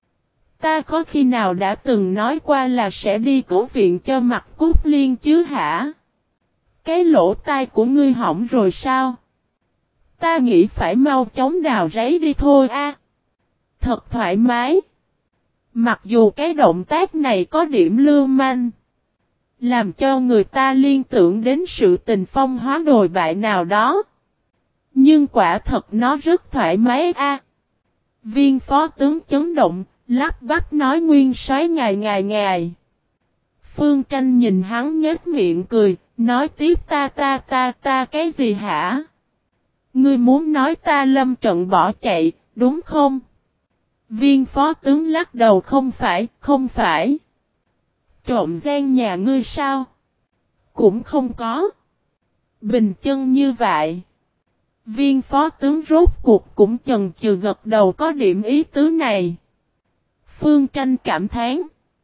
Ta có khi nào đã từng nói qua là sẽ đi cứu viện cho Mặt Cút Liên chứ hả? Cái lỗ tai của ngươi hỏng rồi sao? Ta nghĩ phải mau chóng đào ráy đi thôi a. Thật thoải mái. Mặc dù cái động tác này có điểm lưu manh. Làm cho người ta liên tưởng đến sự tình phong hóa đồi bại nào đó. Nhưng quả thật nó rất thoải mái a. Viên phó tướng chấn động, lắp bắp nói nguyên soái ngài. Phương Tranh nhìn hắn nhếch miệng cười, nói tiếp ta cái gì hả? Ngươi muốn nói ta lâm trận bỏ chạy, đúng không? Viên phó tướng lắc đầu không phải. Trộm gian nhà ngươi sao? Cũng không có. Bình chân như vậy. Viên phó tướng rốt cuộc cũng chần chừ gật đầu có điểm ý tứ này. Phương Tranh cảm thán.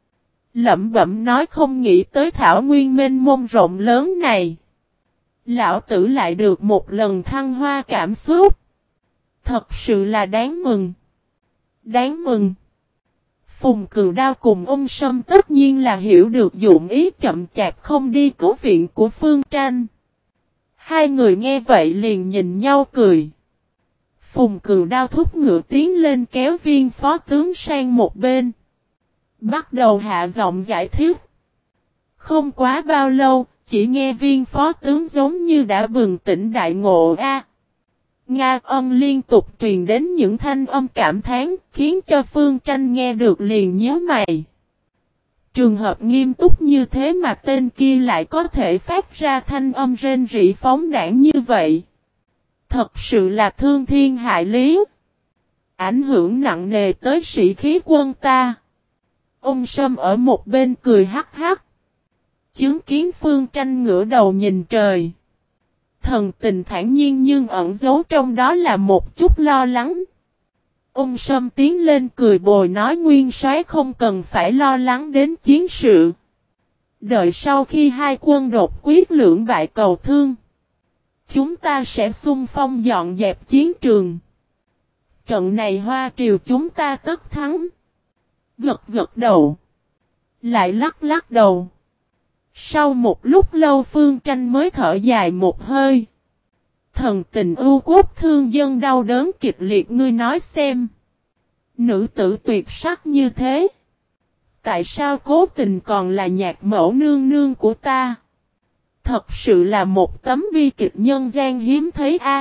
Lẩm bẩm nói không nghĩ tới thảo nguyên mênh mông rộng lớn này. Lão tử lại được một lần thăng hoa cảm xúc. Thật sự là đáng mừng. Đáng mừng. Phùng Cừu Đao cùng ông Sâm tất nhiên là hiểu được dụng ý chậm chạp không đi cứu viện của Phương Tranh. Hai người nghe vậy liền nhìn nhau cười. Phùng Cừu Đao thúc ngựa tiến lên kéo viên phó tướng sang một bên. Bắt đầu hạ giọng giải thích. Không quá bao lâu, chỉ nghe viên phó tướng giống như đã bừng tỉnh đại ngộ a. Nga Ân liên tục truyền đến những thanh âm cảm thán, khiến cho Phương Tranh nghe được liền nhíu mày. Trường hợp nghiêm túc như thế mà tên kia lại có thể phát ra thanh âm rên rỉ phóng đãng như vậy. Thật sự là thương thiên hại lý. Ảnh hưởng nặng nề tới sĩ khí quân ta. Ông Sâm ở một bên cười hắc hắc. Chứng kiến Phương Tranh ngửa đầu nhìn trời. Thần tình thản nhiên nhưng ẩn giấu trong đó là một chút lo lắng. Ông Sâm tiến lên cười bồi nói nguyên soái không cần phải lo lắng đến chiến sự. Đợi sau khi hai quân đột quyết lưỡng bại cầu thương. Chúng ta sẽ xung phong dọn dẹp chiến trường. Trận này Hoa Triều chúng ta tất thắng. Gật đầu. Lại lắc đầu. Sau một lúc lâu Phương Tranh mới thở dài một hơi. Thần tình ưu quốc thương dân đau đớn kịch liệt ngươi nói xem. Nữ tử tuyệt sắc như thế. Tại sao cố tình còn là nhạc mẫu nương nương của ta? Thật sự là một tấm bi kịch nhân gian hiếm thấy a.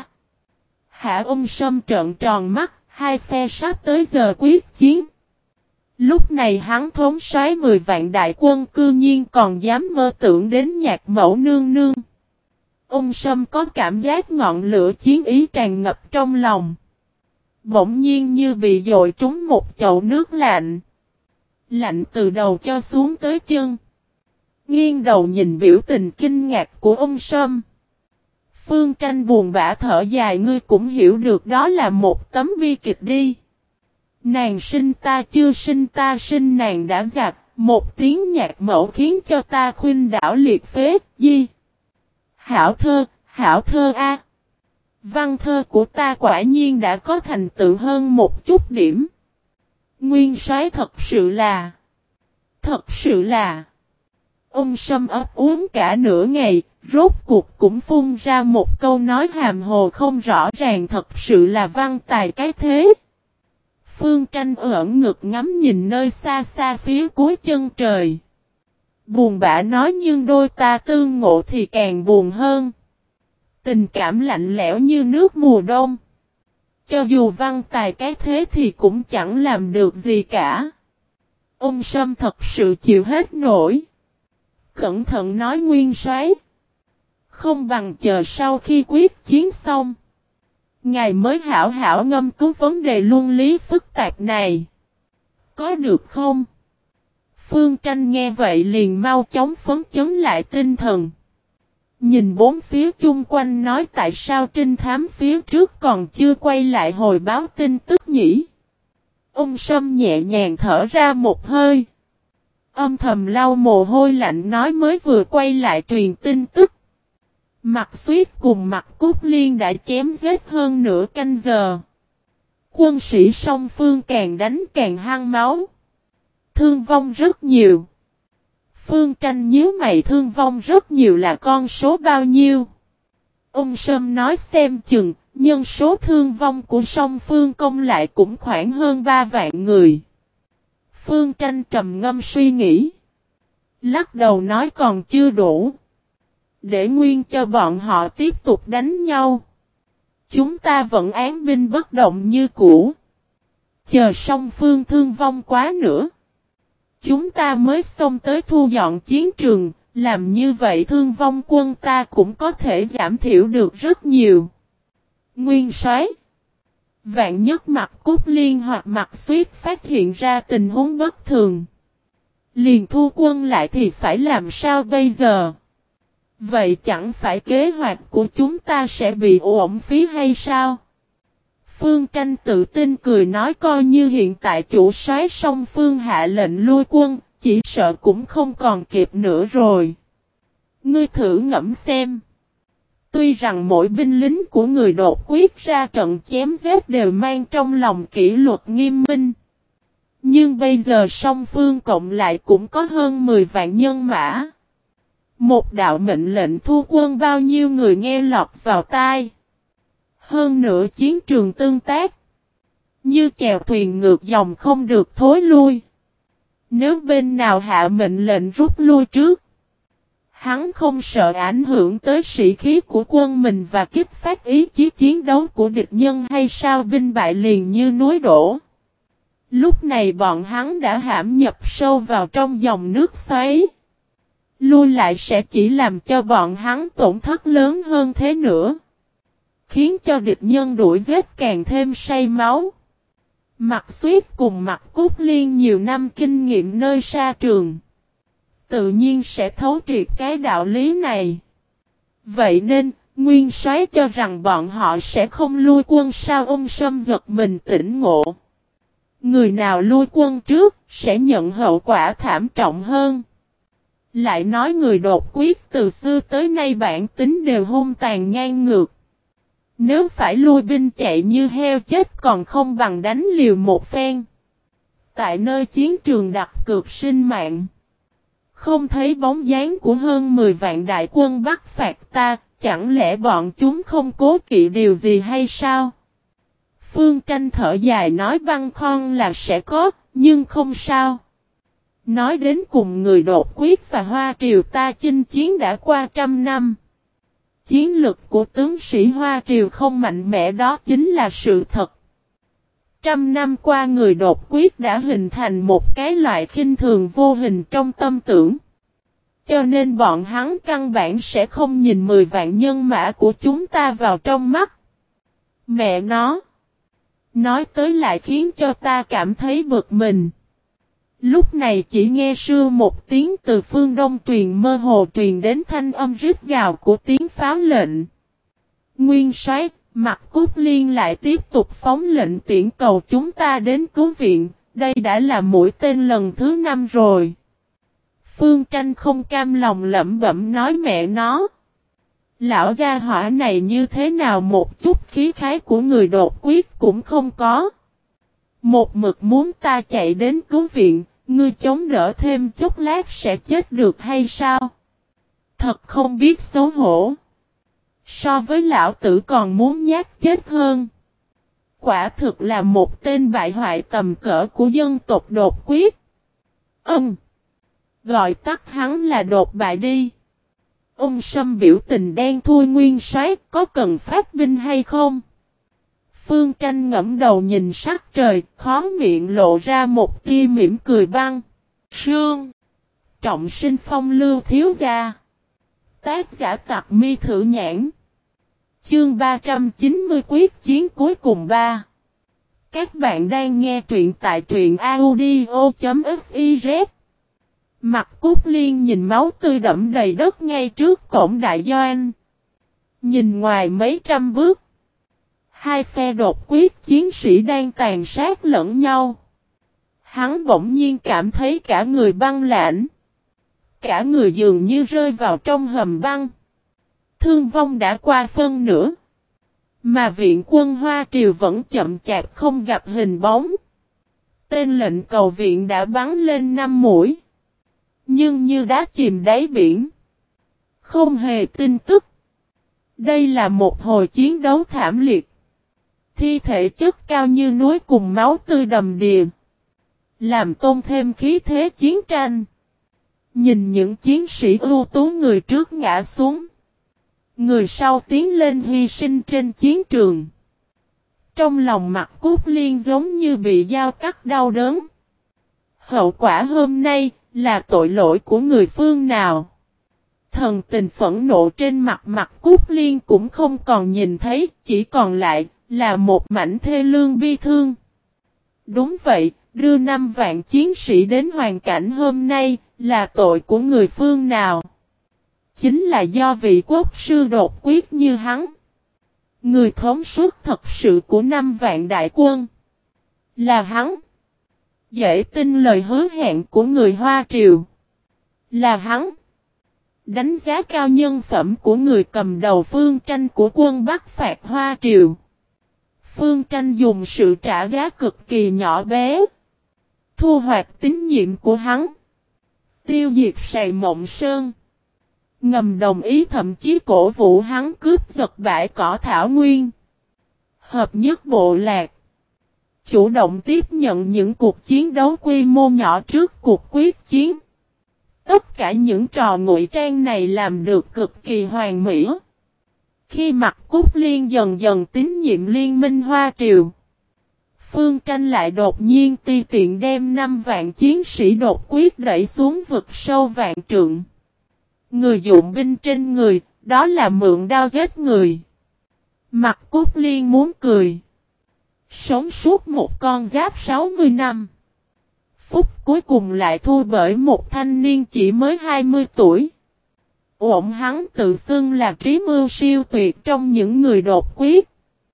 Hạ Ông Sâm trợn tròn mắt, hai phe sắp tới giờ quyết chiến. Lúc này hắn thống soái 10 vạn đại quân cư nhiên còn dám mơ tưởng đến nhạc mẫu nương nương. Ông Sâm có cảm giác ngọn lửa chiến ý tràn ngập trong lòng. Bỗng nhiên như bị dội trúng một chậu nước lạnh. Lạnh từ đầu cho xuống tới chân. Nghiêng đầu nhìn biểu tình kinh ngạc của ông Sâm. Phương Tranh buồn bã thở dài ngươi cũng hiểu được đó là một tấm bi kịch đi. Nàng sinh ta chưa sinh ta sinh nàng đã giặc, một tiếng nhạc mẫu khiến cho ta khuynh đảo liệt phế, di. Hảo thơ a. Văn thơ của ta quả nhiên đã có thành tựu hơn một chút điểm. Nguyên soái thật sự là. Ông Sâm ấp uống cả nửa ngày, rốt cuộc cũng phun ra một câu nói hàm hồ không rõ ràng thật sự là văn tài cái thế. Phương Tranh ẩn ngực ngắm nhìn nơi xa xa phía cuối chân trời. Buồn bã nói nhưng đôi ta tương ngộ thì càng buồn hơn. Tình cảm lạnh lẽo như nước mùa đông. Cho dù văn tài cái thế thì cũng chẳng làm được gì cả. Ông Sâm thật sự chịu hết nổi. Cẩn thận nói nguyên soái. Không bằng chờ sau khi quyết chiến xong. Ngài mới hảo hảo ngâm cứu vấn đề luân lý phức tạp này. Có được không? Phương Tranh nghe vậy liền mau chóng phấn chấn lại tinh thần. Nhìn bốn phía chung quanh nói tại sao trinh thám phía trước còn chưa quay lại hồi báo tin tức nhỉ? Ông Sâm nhẹ nhàng thở ra một hơi. Âm thầm lau mồ hôi lạnh nói mới vừa quay lại truyền tin tức. Mặt Xuyết cùng Mặt Cúc Liên đã chém giết hơn nửa canh giờ. Quân sĩ song phương càng đánh càng hăng máu. Thương vong rất nhiều. Phương Tranh nhíu mày thương vong rất nhiều là con số bao nhiêu? Ông Sâm nói xem chừng, nhân số thương vong của song phương công lại cũng khoảng hơn 3 vạn người. Phương Tranh trầm ngâm suy nghĩ. Lắc đầu nói còn chưa đủ. Để nguyên cho bọn họ tiếp tục đánh nhau. Chúng ta vẫn án binh bất động như cũ. Chờ song phương thương vong quá nữa. Chúng ta mới xông tới thu dọn chiến trường, làm như vậy thương vong quân ta cũng có thể giảm thiểu được rất nhiều. Nguyên soái, vạn nhất Mặt Cúc Liên hoặc Mặt Xuyết phát hiện ra tình huống bất thường. Liền thu quân lại thì phải làm sao bây giờ? Vậy chẳng phải kế hoạch của chúng ta sẽ bị uổng phí hay sao? Phương Tranh tự tin cười nói coi như hiện tại chủ soái song phương hạ lệnh lui quân, chỉ sợ cũng không còn kịp nữa rồi. Ngươi thử ngẫm xem. Tuy rằng mỗi binh lính của người đột quyết ra trận chém giết đều mang trong lòng kỷ luật nghiêm minh. Nhưng bây giờ song phương cộng lại cũng có hơn 10 vạn nhân mã. Một đạo mệnh lệnh thu quân bao nhiêu người nghe lọt vào tai. Hơn nữa chiến trường tương tác. Như chèo thuyền ngược dòng không được thối lui. Nếu bên nào hạ mệnh lệnh rút lui trước. Hắn không sợ ảnh hưởng tới sĩ khí của quân mình và kích phát ý chí chiến đấu của địch nhân hay sao binh bại liền như núi đổ. Lúc này bọn hắn đã hãm nhập sâu vào trong dòng nước xoáy. Lui lại sẽ chỉ làm cho bọn hắn tổn thất lớn hơn thế nữa. Khiến cho địch nhân đuổi giết càng thêm say máu. Mặt Xuyết cùng Mặt Cúc Liên nhiều năm kinh nghiệm nơi sa trường. Tự nhiên sẽ thấu triệt cái đạo lý này. Vậy nên, Nguyên soái cho rằng bọn họ sẽ không lui quân sao ông Sâm giật mình tỉnh ngộ. Người nào lui quân trước, sẽ nhận hậu quả thảm trọng hơn. Lại nói người đột quyết từ xưa tới nay bản tính đều hung tàn ngang ngược. Nếu phải lui binh chạy như heo chết còn không bằng đánh liều một phen. Tại nơi chiến trường đặt cược sinh mạng. Không thấy bóng dáng của hơn 10 vạn đại quân bắt phạt ta, chẳng lẽ bọn chúng không cố kỵ điều gì hay sao? Phương Tranh thở dài nói băng khoăn là sẽ có, nhưng không sao. Nói đến cùng người đột quyết và Hoa Triều ta chinh chiến đã qua 100 năm. Chiến lực của tướng sĩ Hoa Triều không mạnh mẽ đó chính là sự thật. 100 năm qua người đột quyết đã hình thành một cái loại khinh thường vô hình trong tâm tưởng. Cho nên bọn hắn căn bản sẽ không nhìn 10 vạn nhân mã của chúng ta vào trong mắt. Mẹ nó! Nói tới lại khiến cho ta cảm thấy bực mình. Lúc này chỉ nghe sưa một tiếng từ phương đông mơ hồ truyền đến thanh âm rít gào của tiếng pháo lệnh. Nguyên soái, Mặt Cúc Liên lại tiếp tục phóng lệnh tiễn cầu chúng ta đến cứu viện, đây đã là mũi tên lần thứ 5 rồi. Phương Tranh không cam lòng lẩm bẩm nói mẹ nó. Lão gia hỏa này như thế nào một chút khí khái của người đột quyết cũng không có. Một mực muốn ta chạy đến cứu viện, ngươi chống đỡ thêm chút lát sẽ chết được hay sao? Thật không biết xấu hổ. So với lão tử còn muốn nhát chết hơn. Quả thực là một tên bại hoại tầm cỡ của dân tộc đột quyết. Gọi tắt hắn là đột bại đi. Ông Sâm biểu tình đen thui nguyên soái có cần phát binh hay không? Phương Tranh ngẫm đầu nhìn sắc trời, khó miệng lộ ra một tia mỉm cười băng. Sương. Trọng sinh phong lưu thiếu gia. Tác giả Tặc Mi Thử Nhãn. Chương 390 quyết chiến cuối cùng 3. Các bạn đang nghe truyện tại truyện audio.fiz. Mặt Cúc Liên nhìn máu tươi đẫm đầy đất ngay trước cổng đại doanh. Nhìn ngoài mấy trăm bước. Hai phe đột quyết chiến sĩ đang tàn sát lẫn nhau. Hắn bỗng nhiên cảm thấy cả người băng lãnh. Cả người dường như rơi vào trong hầm băng. Thương vong đã qua phân nửa. Mà viện quân Hoa Triều vẫn chậm chạp không gặp hình bóng. Tên lệnh cầu viện đã bắn lên 5 mũi. Nhưng như đá chìm đáy biển. Không hề tin tức. Đây là một hồi chiến đấu thảm liệt. Thi thể chất cao như núi cùng máu tươi đầm đìa. Làm tôn thêm khí thế chiến tranh. Nhìn những chiến sĩ ưu tú người trước ngã xuống. Người sau tiến lên hy sinh trên chiến trường. Trong lòng Mạc Cốt Liên giống như bị dao cắt đau đớn. Hậu quả hôm nay là tội lỗi của người phương nào? Thần tình phẫn nộ trên mặt Mạc Cốt Liên cũng không còn nhìn thấy, chỉ còn lại là một mảnh thê lương bi thương. Đúng vậy, đưa 5 vạn chiến sĩ đến hoàn cảnh hôm nay là tội của người phương nào? Chính là do vị quốc sư đột quyết như hắn. Người thống suốt thật sự của 5 vạn đại quân. Là hắn. Dễ tin lời hứa hẹn của người Hoa Triều. Là hắn. Đánh giá cao nhân phẩm của người cầm đầu Phương Tranh của quân Bắc phạt Hoa Triều. Phương Tranh dùng sự trả giá cực kỳ nhỏ bé. Thu hoạch tín nhiệm của hắn. Tiêu diệt Sài Mộng Sơn. Ngầm đồng ý thậm chí cổ vũ hắn cướp giật bãi cỏ thảo nguyên. Hợp nhất bộ lạc. Chủ động tiếp nhận những cuộc chiến đấu quy mô nhỏ trước cuộc quyết chiến. Tất cả những trò ngụy trang này làm được cực kỳ hoàn mỹ. Khi Mạc Cốt Liên dần dần tín nhiệm Liên minh Hoa Triều, Phương Tranh lại đột nhiên ti tiện đem 5 vạn chiến sĩ đột quyết đẩy xuống vực sâu vạn trượng. Người dụng binh trên người, đó là mượn đao giết người. Mạc Cốt Liên muốn cười. Sống suốt một con giáp 60 năm. Phút cuối cùng lại thua bởi một thanh niên chỉ mới 20 tuổi. Ổn hắn tự xưng là trí mưu siêu tuyệt trong những người đột quyết.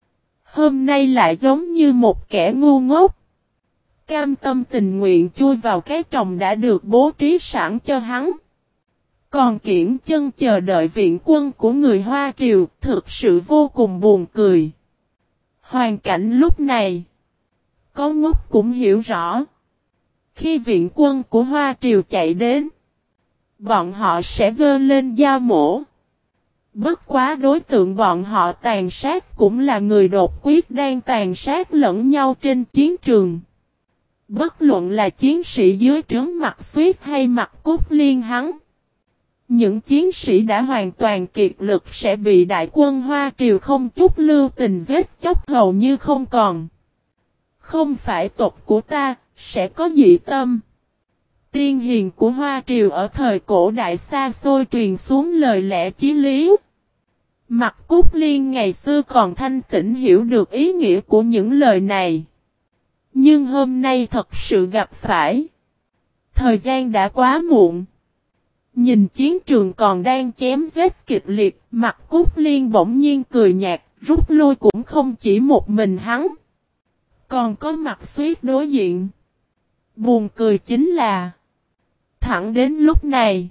Hôm nay lại giống như một kẻ ngu ngốc. Cam tâm tình nguyện chui vào cái trồng đã được bố trí sẵn cho hắn. Còn kiễng chân chờ đợi viện quân của người Hoa Triều thực sự vô cùng buồn cười. Hoàn cảnh lúc này, có ngốc cũng hiểu rõ. Khi viện quân của Hoa Triều chạy đến, bọn họ sẽ giơ lên dao mổ. Bất quá đối tượng bọn họ tàn sát cũng là người đột quyết đang tàn sát lẫn nhau trên chiến trường. Bất luận là chiến sĩ dưới trướng Mạc Xuyết hay Mạc Cốt Liên hắn. Những chiến sĩ đã hoàn toàn kiệt lực sẽ bị đại quân Hoa Triều không chút lưu tình giết chóc hầu như không còn. Không phải tộc của ta, sẽ có dị tâm. Tiên hiền của Hoa Triều ở thời cổ đại xa xôi truyền xuống lời lẽ chí lý. Mạc Cốt Liên ngày xưa còn thanh tĩnh hiểu được ý nghĩa của những lời này. Nhưng hôm nay thật sự gặp phải. Thời gian đã quá muộn. Nhìn chiến trường còn đang chém giết kịch liệt, Mạc Cốt Liên bỗng nhiên cười nhạt, rút lui cũng không chỉ một mình hắn. Còn có Mạc Xuyết đối diện. Buồn cười chính là thẳng đến lúc này,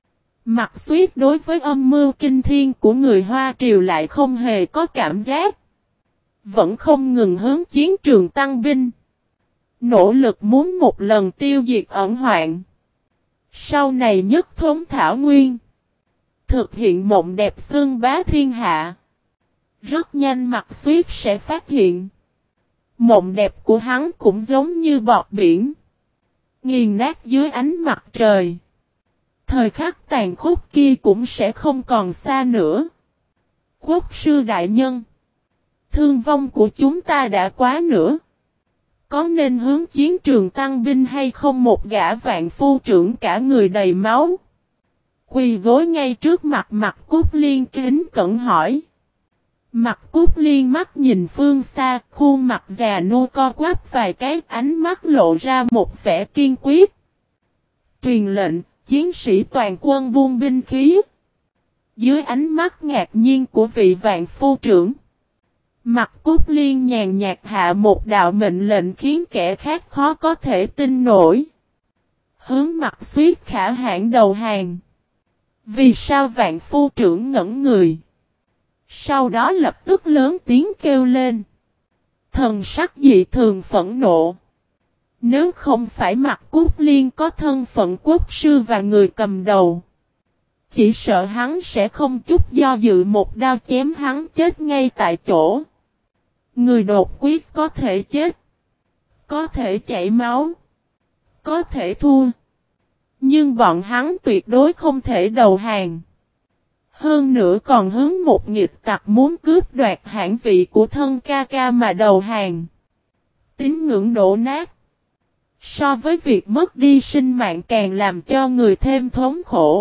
Mạc Xuyết đối với âm mưu kinh thiên của người Hoa Triều lại không hề có cảm giác. Vẫn không ngừng hướng chiến trường tăng binh. Nỗ lực muốn một lần tiêu diệt ẩn hoạn. Sau này nhất thống Thảo Nguyên. Thực hiện mộng đẹp xương bá thiên hạ. Rất nhanh Mạc Xuyết sẽ phát hiện. Mộng đẹp của hắn cũng giống như bọt biển. Nghiền nát dưới ánh mặt trời. Thời khắc tàn khốc kia cũng sẽ không còn xa nữa. Quốc sư đại nhân. Thương vong của chúng ta đã quá nữa. Có nên hướng chiến trường tăng binh hay không? Một gã vạn phu trưởng cả người đầy máu. Quỳ gối ngay trước mặt Mạc Cốt Liên kính cẩn hỏi. Mạc Cốt Liên mắt nhìn phương xa, khuôn mặt già nua co quắp vài cái, ánh mắt lộ ra một vẻ kiên quyết. Truyền lệnh, chiến sĩ toàn quân buông binh khí. Dưới ánh mắt ngạc nhiên của vị vạn phu trưởng, Mạc Cốt Liên nhàn nhạt hạ một đạo mệnh lệnh khiến kẻ khác khó có thể tin nổi. Hướng Mạc Xuyết khả hãn đầu hàng. Vì sao vạn phu trưởng ngẩn người? Sau đó lập tức lớn tiếng kêu lên. Thần sắc dị thường phẫn nộ. Nếu không phải Mạc Cốt Liên có thân phận quốc sư và người cầm đầu, chỉ sợ hắn sẽ không chút do dự một đao chém hắn chết ngay tại chỗ. Người đột quyết có thể chết, có thể chảy máu, có thể thua. Nhưng bọn hắn tuyệt đối không thể đầu hàng. Hơn nữa còn hướng một nghịch tặc muốn cướp đoạt hãng vị của thân ca ca mà đầu hàng. Tín ngưỡng đổ nát. So với việc mất đi sinh mạng càng làm cho người thêm thống khổ.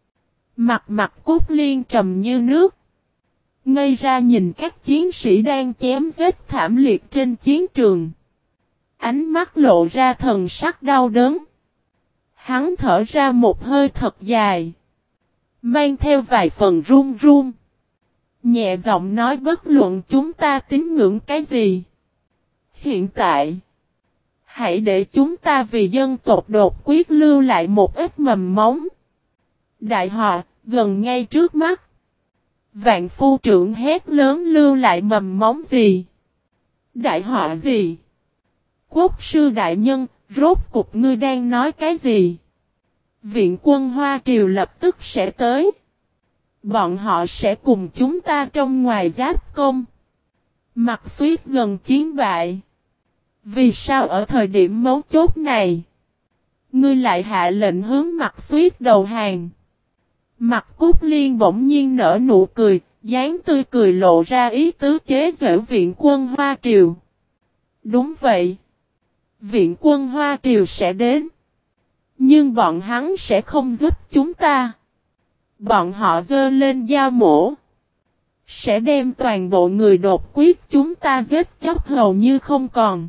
Mặt mặt Cốt Liên trầm như nước. Ngây ra nhìn các chiến sĩ đang chém giết thảm liệt trên chiến trường. Ánh mắt lộ ra thần sắc đau đớn. Hắn thở ra một hơi thật dài. Mang theo vài phần run run. Nhẹ giọng nói bất luận chúng ta tín ngưỡng cái gì. Hiện tại. Hãy để chúng ta vì dân tộc đột quyết lưu lại một ít mầm móng. Đại họa, gần ngay trước mắt. Vạn phu trưởng hét lớn lưu lại mầm móng gì? Đại họa gì? Quốc sư đại nhân, rốt cục ngươi đang nói cái gì? Viện quân Hoa Triều lập tức sẽ tới. Bọn họ sẽ cùng chúng ta trong ngoài giáp công. Mặc Xuyết gần chiến bại. Vì sao ở thời điểm mấu chốt này? Ngươi lại hạ lệnh hướng Mặc Xuyết đầu hàng. Mặt Cốt Liên bỗng nhiên nở nụ cười, dáng tươi cười lộ ra ý tứ chế giễu viện quân Hoa Triều. Đúng vậy. Viện quân Hoa Triều sẽ đến. Nhưng bọn hắn sẽ không giúp chúng ta. Bọn họ giơ lên dao mổ. Sẽ đem toàn bộ người đột quyết chúng ta giết chóc hầu như không còn.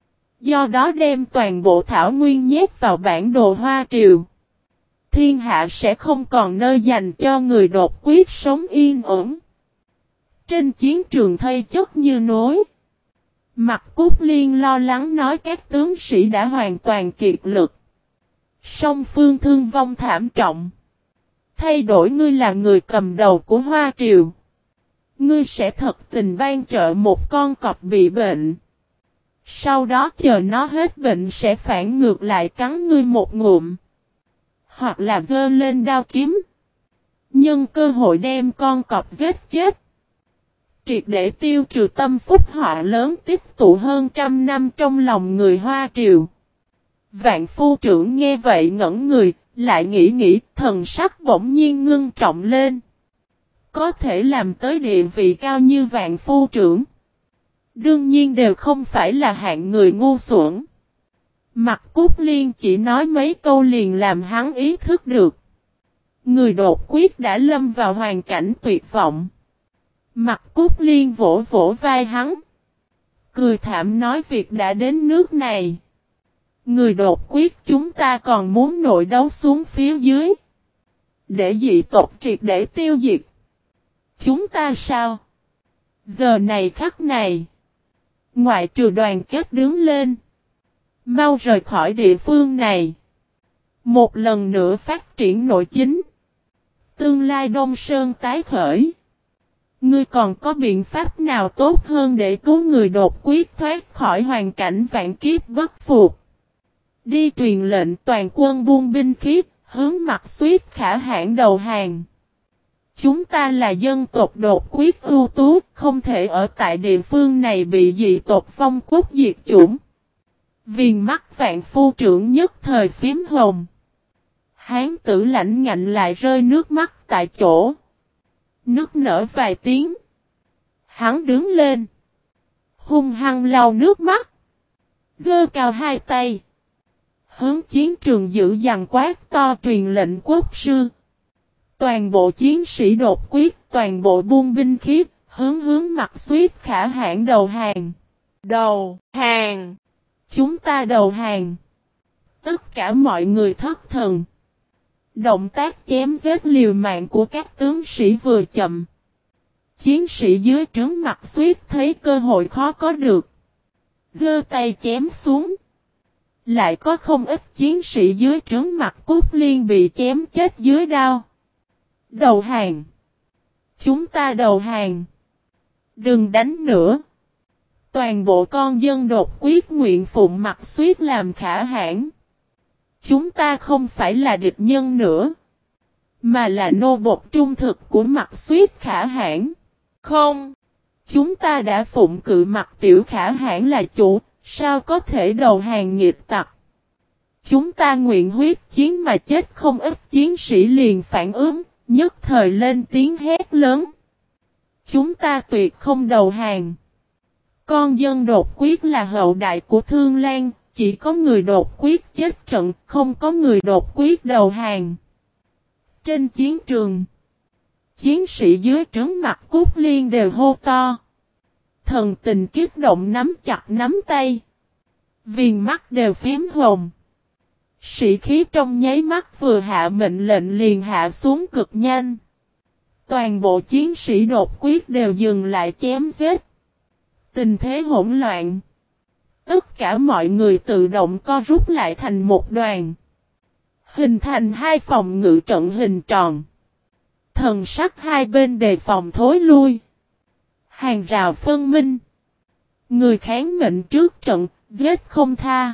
Do đó đem toàn bộ thảo nguyên nhét vào bản đồ Hoa Triều. Thiên hạ sẽ không còn nơi dành cho người đột quyết sống yên ổn. Trên chiến trường thây chất như nối. Mặt Cốt Liên lo lắng nói các tướng sĩ đã hoàn toàn kiệt lực. Song phương thương vong thảm trọng. Thay đổi ngươi là người cầm đầu của Hoa Triều. Ngươi sẽ thật tình ban trợ một con cọp bị bệnh. Sau đó chờ nó hết bệnh sẽ phản ngược lại cắn ngươi một ngụm. Hoặc là giơ lên đao kiếm. Nhân cơ hội đem con cọp giết chết. Triệt để tiêu trừ tâm phúc họa lớn tích tụ hơn trăm năm trong lòng người Hoa Triều. Vạn phu trưởng nghe vậy ngẩn người, lại nghĩ thần sắc bỗng nhiên ngưng trọng lên. Có thể làm tới địa vị cao như vạn phu trưởng. Đương nhiên đều không phải là hạng người ngu xuẩn. Mặt Cốt Liên chỉ nói mấy câu liền làm hắn ý thức được. Người đột quyết đã lâm vào hoàn cảnh tuyệt vọng. Mặt Cốt Liên vỗ vỗ vai hắn. Cười thảm nói việc đã đến nước này. Người đột quyết chúng ta còn muốn nội đấu xuống phía dưới. Để dị tộc triệt để tiêu diệt. Chúng ta sao? Giờ này khắc này. Ngoại trừ đoàn kết đứng lên. Mau rời khỏi địa phương này. Một lần nữa phát triển nội chính. Tương lai Đông Sơn tái khởi. Ngươi còn có biện pháp nào tốt hơn để cứu người đột quyết thoát khỏi hoàn cảnh vạn kiếp bất phục? Đi truyền lệnh toàn quân buông binh khí, hướng Mặc Xuyết Khả Hãn đầu hàng. Chúng ta là dân tộc đột quyết ưu tú, không thể ở tại địa phương này bị dị tộc Phong Quốc diệt chủng. Viền mắt vạn phu trưởng nhất thời phím hồng. Hán tử lãnh ngạnh lại rơi nước mắt tại chỗ. Nước nở vài tiếng. Hắn đứng lên. Hung hăng lau nước mắt. Giơ cao hai tay. Hướng chiến trường dữ dằn quát to truyền lệnh quốc sư. Toàn bộ chiến sĩ đột quyết, toàn bộ buông binh khí, hướng Mặc Xuyết Khả Hãn đầu hàng. Đầu hàng. Chúng ta đầu hàng. Tất cả mọi người thất thần. Động tác chém giết liều mạng của các tướng sĩ vừa chậm. Chiến sĩ dưới trướng Mặc Xuyết thấy cơ hội khó có được. Giơ tay chém xuống. Lại có không ít chiến sĩ dưới trướng Mặc Cốt Liên bị chém chết dưới đao. Đầu hàng. Chúng ta đầu hàng. Đừng đánh nữa. Toàn bộ con dân đột quyết nguyện phụng Mặc Xuyết làm Khả Hãn. Chúng ta không phải là địch nhân nữa. Mà là nô bộc trung thực của Mặc Xuyết Khả Hãn. Không. Chúng ta đã phụng cự Mặc Tiểu Khả Hãn là chủ. Sao có thể đầu hàng nghịch tặc? Chúng ta nguyện huyết chiến mà chết không ít chiến sĩ liền phản ứng. nhất thời lên tiếng hét lớn. Chúng ta tuyệt không đầu hàng. Con dân đột quyết là hậu đại của Thương Lan, chỉ có người đột quyết chết trận, không có người đột quyết đầu hàng. Trên chiến trường, chiến sĩ dưới trướng mặt Cút Liên đều hô to. Thần tình kiếp động nắm chặt nắm tay. Viền mắt đều phím hồng. Sĩ khí trong nháy mắt vừa hạ mệnh lệnh liền hạ xuống cực nhanh. Toàn bộ chiến sĩ đột quyết đều dừng lại chém giết. Tình thế hỗn loạn. Tất cả mọi người tự động co rút lại thành một đoàn. Hình thành hai phòng ngự trận hình tròn. Thần sắc hai bên đề phòng thối lui. Hàng rào phân minh. Người kháng mệnh trước trận, giết không tha.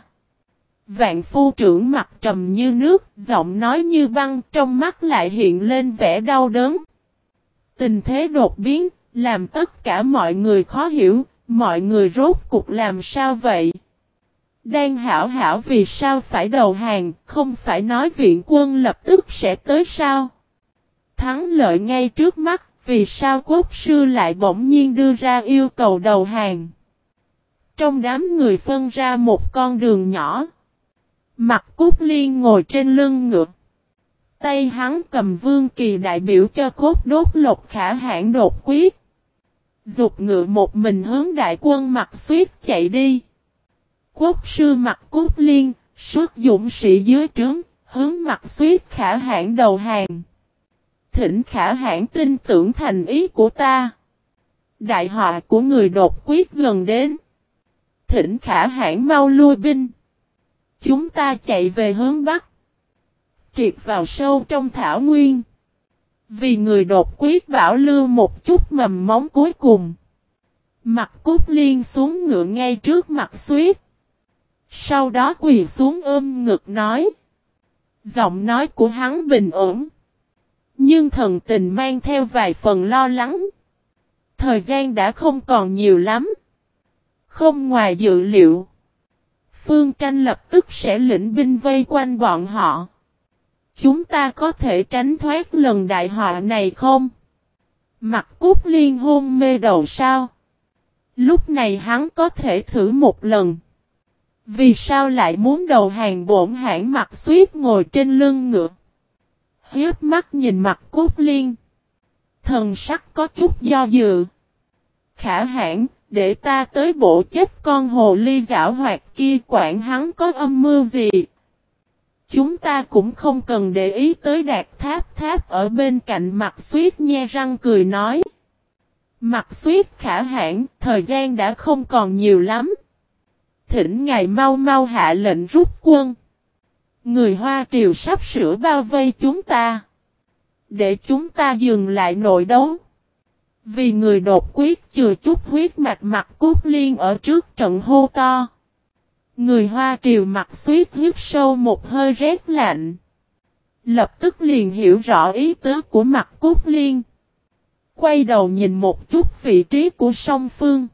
Vạn phu trưởng mặt trầm như nước, giọng nói như băng, trong mắt lại hiện lên vẻ đau đớn. Tình thế đột biến, làm tất cả mọi người khó hiểu, mọi người rốt cục làm sao vậy? Đang hảo hảo vì sao phải đầu hàng, không phải nói viện quân lập tức sẽ tới sao? Thắng lợi ngay trước mắt, vì sao Quốc sư lại bỗng nhiên đưa ra yêu cầu đầu hàng? Trong đám người phân ra một con đường nhỏ. Mặt Cút Liên ngồi trên lưng ngựa. Tay hắn cầm vương kỳ đại biểu cho cốt đốt Lộc Khả Hãn đột quyết. Dục ngựa một mình hướng đại quân Mặt Xuyết chạy đi. Quốc sư Mặt Cút Liên, xuất dũng sĩ dưới trướng, hướng Mặt Xuyết Khả Hãn đầu hàng. Thỉnh Khả Hãn tin tưởng thành ý của ta. Đại họa của người đột quyết gần đến. Thỉnh Khả Hãn mau lui binh. Chúng ta chạy về hướng Bắc. Triệt vào sâu trong thảo nguyên. Vì người đột quyết bảo lưu một chút mầm móng cuối cùng. Mặt Cút Liên xuống ngựa ngay trước Mặt Xuyết. Sau đó quỳ xuống ôm ngực nói. Giọng nói của hắn bình ổn. Nhưng thần tình mang theo vài phần lo lắng. Thời gian đã không còn nhiều lắm. Không ngoài dự liệu. Phương Tranh lập tức sẽ lĩnh binh vây quanh bọn họ. Chúng ta có thể tránh thoát lần đại họa này không? Mặt Cút Liên hôn mê đầu sao? Lúc này hắn có thể thử một lần. Vì sao lại muốn đầu hàng bổn hãn? Mặt Xuyết ngồi trên lưng ngựa. Hiếp mắt nhìn Mặt Cút Liên. Thần sắc có chút do dự. Khả Hãn, để ta tới bộ chết con hồ ly giảo hoạt kia, quản hắn có âm mưu gì. Chúng ta cũng không cần để ý tới Đạt Tháp Tháp ở bên cạnh. Mặt Xuyết nhe răng cười nói. Mặt Xuyết Khả Hãn, thời gian đã không còn nhiều lắm. Thỉnh ngài mau mau hạ lệnh rút quân. Người Hoa Triều sắp sửa bao vây chúng ta. Để chúng ta dừng lại nội đấu. Vì người đột quyết chừa chút huyết mạch. Mặt Cút Liên ở trước trận hô to. Người Hoa Triều Mặt Xuyết hít sâu một hơi rét lạnh. Lập tức liền hiểu rõ ý tứ của Mặt Cút Liên. Quay đầu nhìn một chút vị trí của song phương.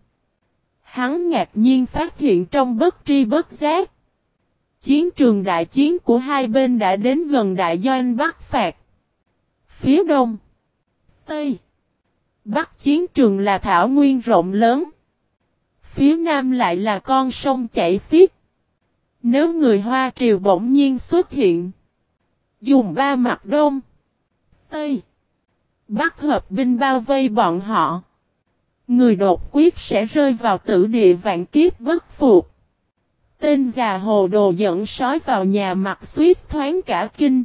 Hắn ngạc nhiên phát hiện trong bất tri bất giác. Chiến trường đại chiến của hai bên đã đến gần đại doanh Bắc Phạt. Phía đông, tây, bắc chiến trường là thảo nguyên rộng lớn. Phía nam lại là con sông chảy xiết. Nếu người Hoa Triều bỗng nhiên xuất hiện, dùng ba mặt đông, tây, bắc hợp binh bao vây bọn họ, người đột quyết sẽ rơi vào tử địa vạn kiếp bất phục. Tên già hồ đồ dẫn sói vào nhà Mặt Xuyết thoáng cả kinh.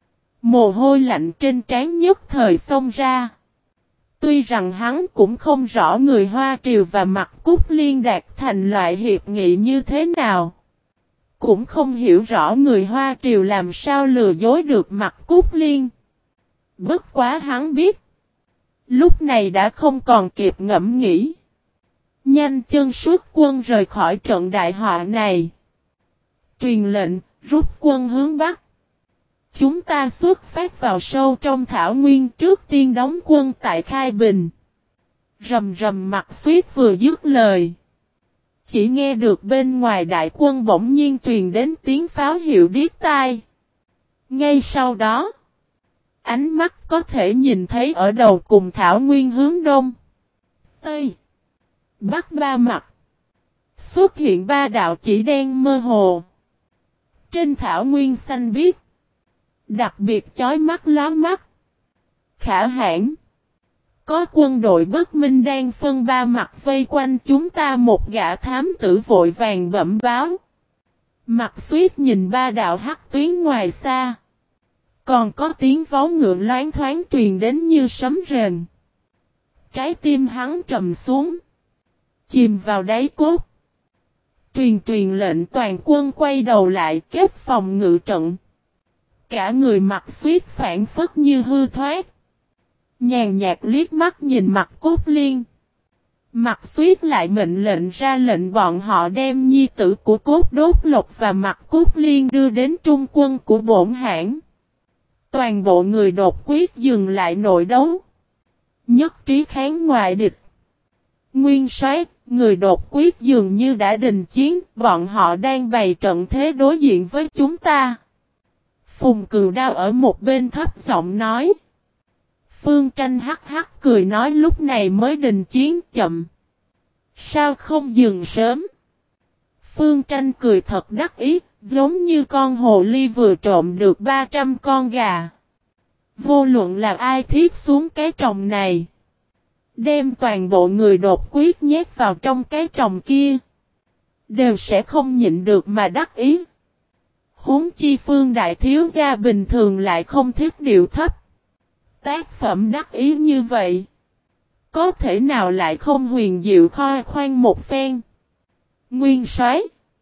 Mồ hôi lạnh trên trán nhất thời xông ra. Tuy rằng hắn cũng không rõ người Hoa Triều và Mặt Cút Liên đạt thành loại hiệp nghị như thế nào. Cũng không hiểu rõ người Hoa Triều làm sao lừa dối được Mặt Cút Liên. Bất quá hắn biết. Lúc này đã không còn kịp ngẫm nghĩ. Nhanh chân xuất quân rời khỏi trận đại họa này. Truyền lệnh, rút quân hướng Bắc. Chúng ta xuất phát vào sâu trong thảo nguyên, trước tiên đóng quân tại Khai Bình. Rầm rầm. Mặt Xuyết vừa dứt lời. Chỉ nghe được bên ngoài đại quân bỗng nhiên truyền đến tiếng pháo hiệu điếc tai. Ngay sau đó, Ánh mắt có thể nhìn thấy ở đầu cùng thảo nguyên hướng đông, tây, bắc ba mặt. Xuất hiện ba đạo chỉ đen mơ hồ. Trên thảo nguyên xanh biếc, đặc biệt chói mắt lóa mắt. Khả hãn. Có quân đội bất minh đang phân ba mặt vây quanh chúng ta, một gã thám tử vội vàng bẩm báo. Mặt Xuyết nhìn ba đạo hắc tuyến ngoài xa. Còn có tiếng vó ngựa loáng thoáng truyền đến như sấm rền. Trái tim hắn trầm xuống, chìm vào đáy cốt. Truyền lệnh toàn quân quay đầu lại kết phòng ngự trận. Cả người Mặt Xuyết phảng phất như hư thoát. Nhàn nhạt liếc mắt nhìn Mặt Cốt Liên. Mặt Xuyết lại mệnh lệnh ra lệnh bọn họ đem nhi tử của Cốt Đốt Lộc và Mặt Cốt Liên đưa đến trung quân của bổn hãn. Toàn bộ người đột quyết dừng lại nội đấu. Nhất trí kháng ngoại địch. Nguyên soái, người đột quyết dường như đã đình chiến, bọn họ đang bày trận thế đối diện với chúng ta. Phùng Cừu Đao ở một bên thấp giọng nói. Phương Tranh hắc hắc cười nói lúc này mới đình chiến chậm. Sao không dừng sớm? Phương Tranh cười thật đắc ý, giống như con hồ ly vừa trộm được 300 con gà. Vô luận là ai thiết xuống cái trồng này, đem toàn bộ người đột quyết nhét vào trong cái trồng kia, đều sẽ không nhịn được mà đắc ý. Huống chi Phương đại thiếu gia bình thường lại không thích điệu thấp. Tác phẩm đắc ý như vậy, có thể nào lại không huyền diệu khoe khoang một phen? Nguyên soái,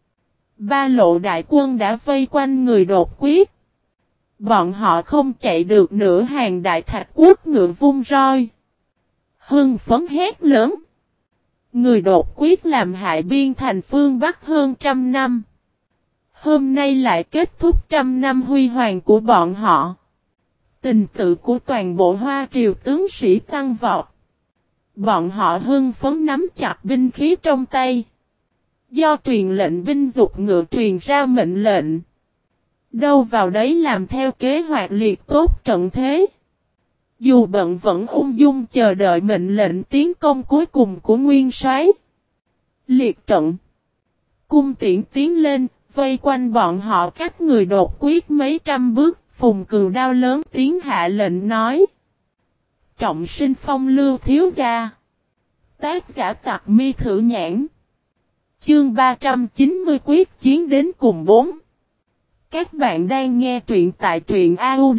ba lộ đại quân đã vây quanh người đột quyết. Bọn họ không chạy được nữa. Hàng đại thạch quốc ngựa vung roi, hưng phấn hét lớn. Người đột quyết làm hại biên thành phương Bắc hơn 100 năm. Hôm nay lại kết thúc 100 năm huy hoàng của bọn họ. Tình tự của toàn bộ Hoa Triều tướng sĩ tăng vọt. Bọn họ hưng phấn nắm chặt binh khí trong tay. Do truyền lệnh binh dục ngựa truyền ra mệnh lệnh. Đâu vào đấy làm theo kế hoạch liệt tốt trận thế. Dù bận vẫn ung dung chờ đợi mệnh lệnh tiến công cuối cùng của nguyên soái. Liệt trận. Cung tiễn tiến lên, vây quanh bọn họ cách người đột quyết mấy trăm bước. Phùng Cừu Đao lớn tiếng hạ lệnh nói. Trọng sinh phong lưu thiếu gia. Tác giả Tặc Mi Thử Nhãn. Chương 390 quyết chiến đến cùng 4. Các bạn đang nghe truyện tại truyện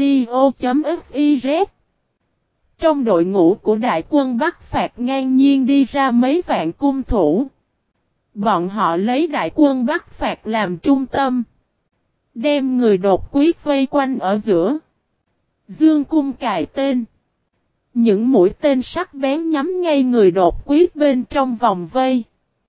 audio.fiz. Trong đội ngũ của đại quân Bắc Phạt ngang nhiên đi ra mấy vạn cung thủ. Bọn họ lấy đại quân Bắc Phạt làm trung tâm. Đem người đột quyết vây quanh ở giữa. Dương cung cài tên. Những mũi tên sắc bén nhắm ngay người đột quyết bên trong vòng vây.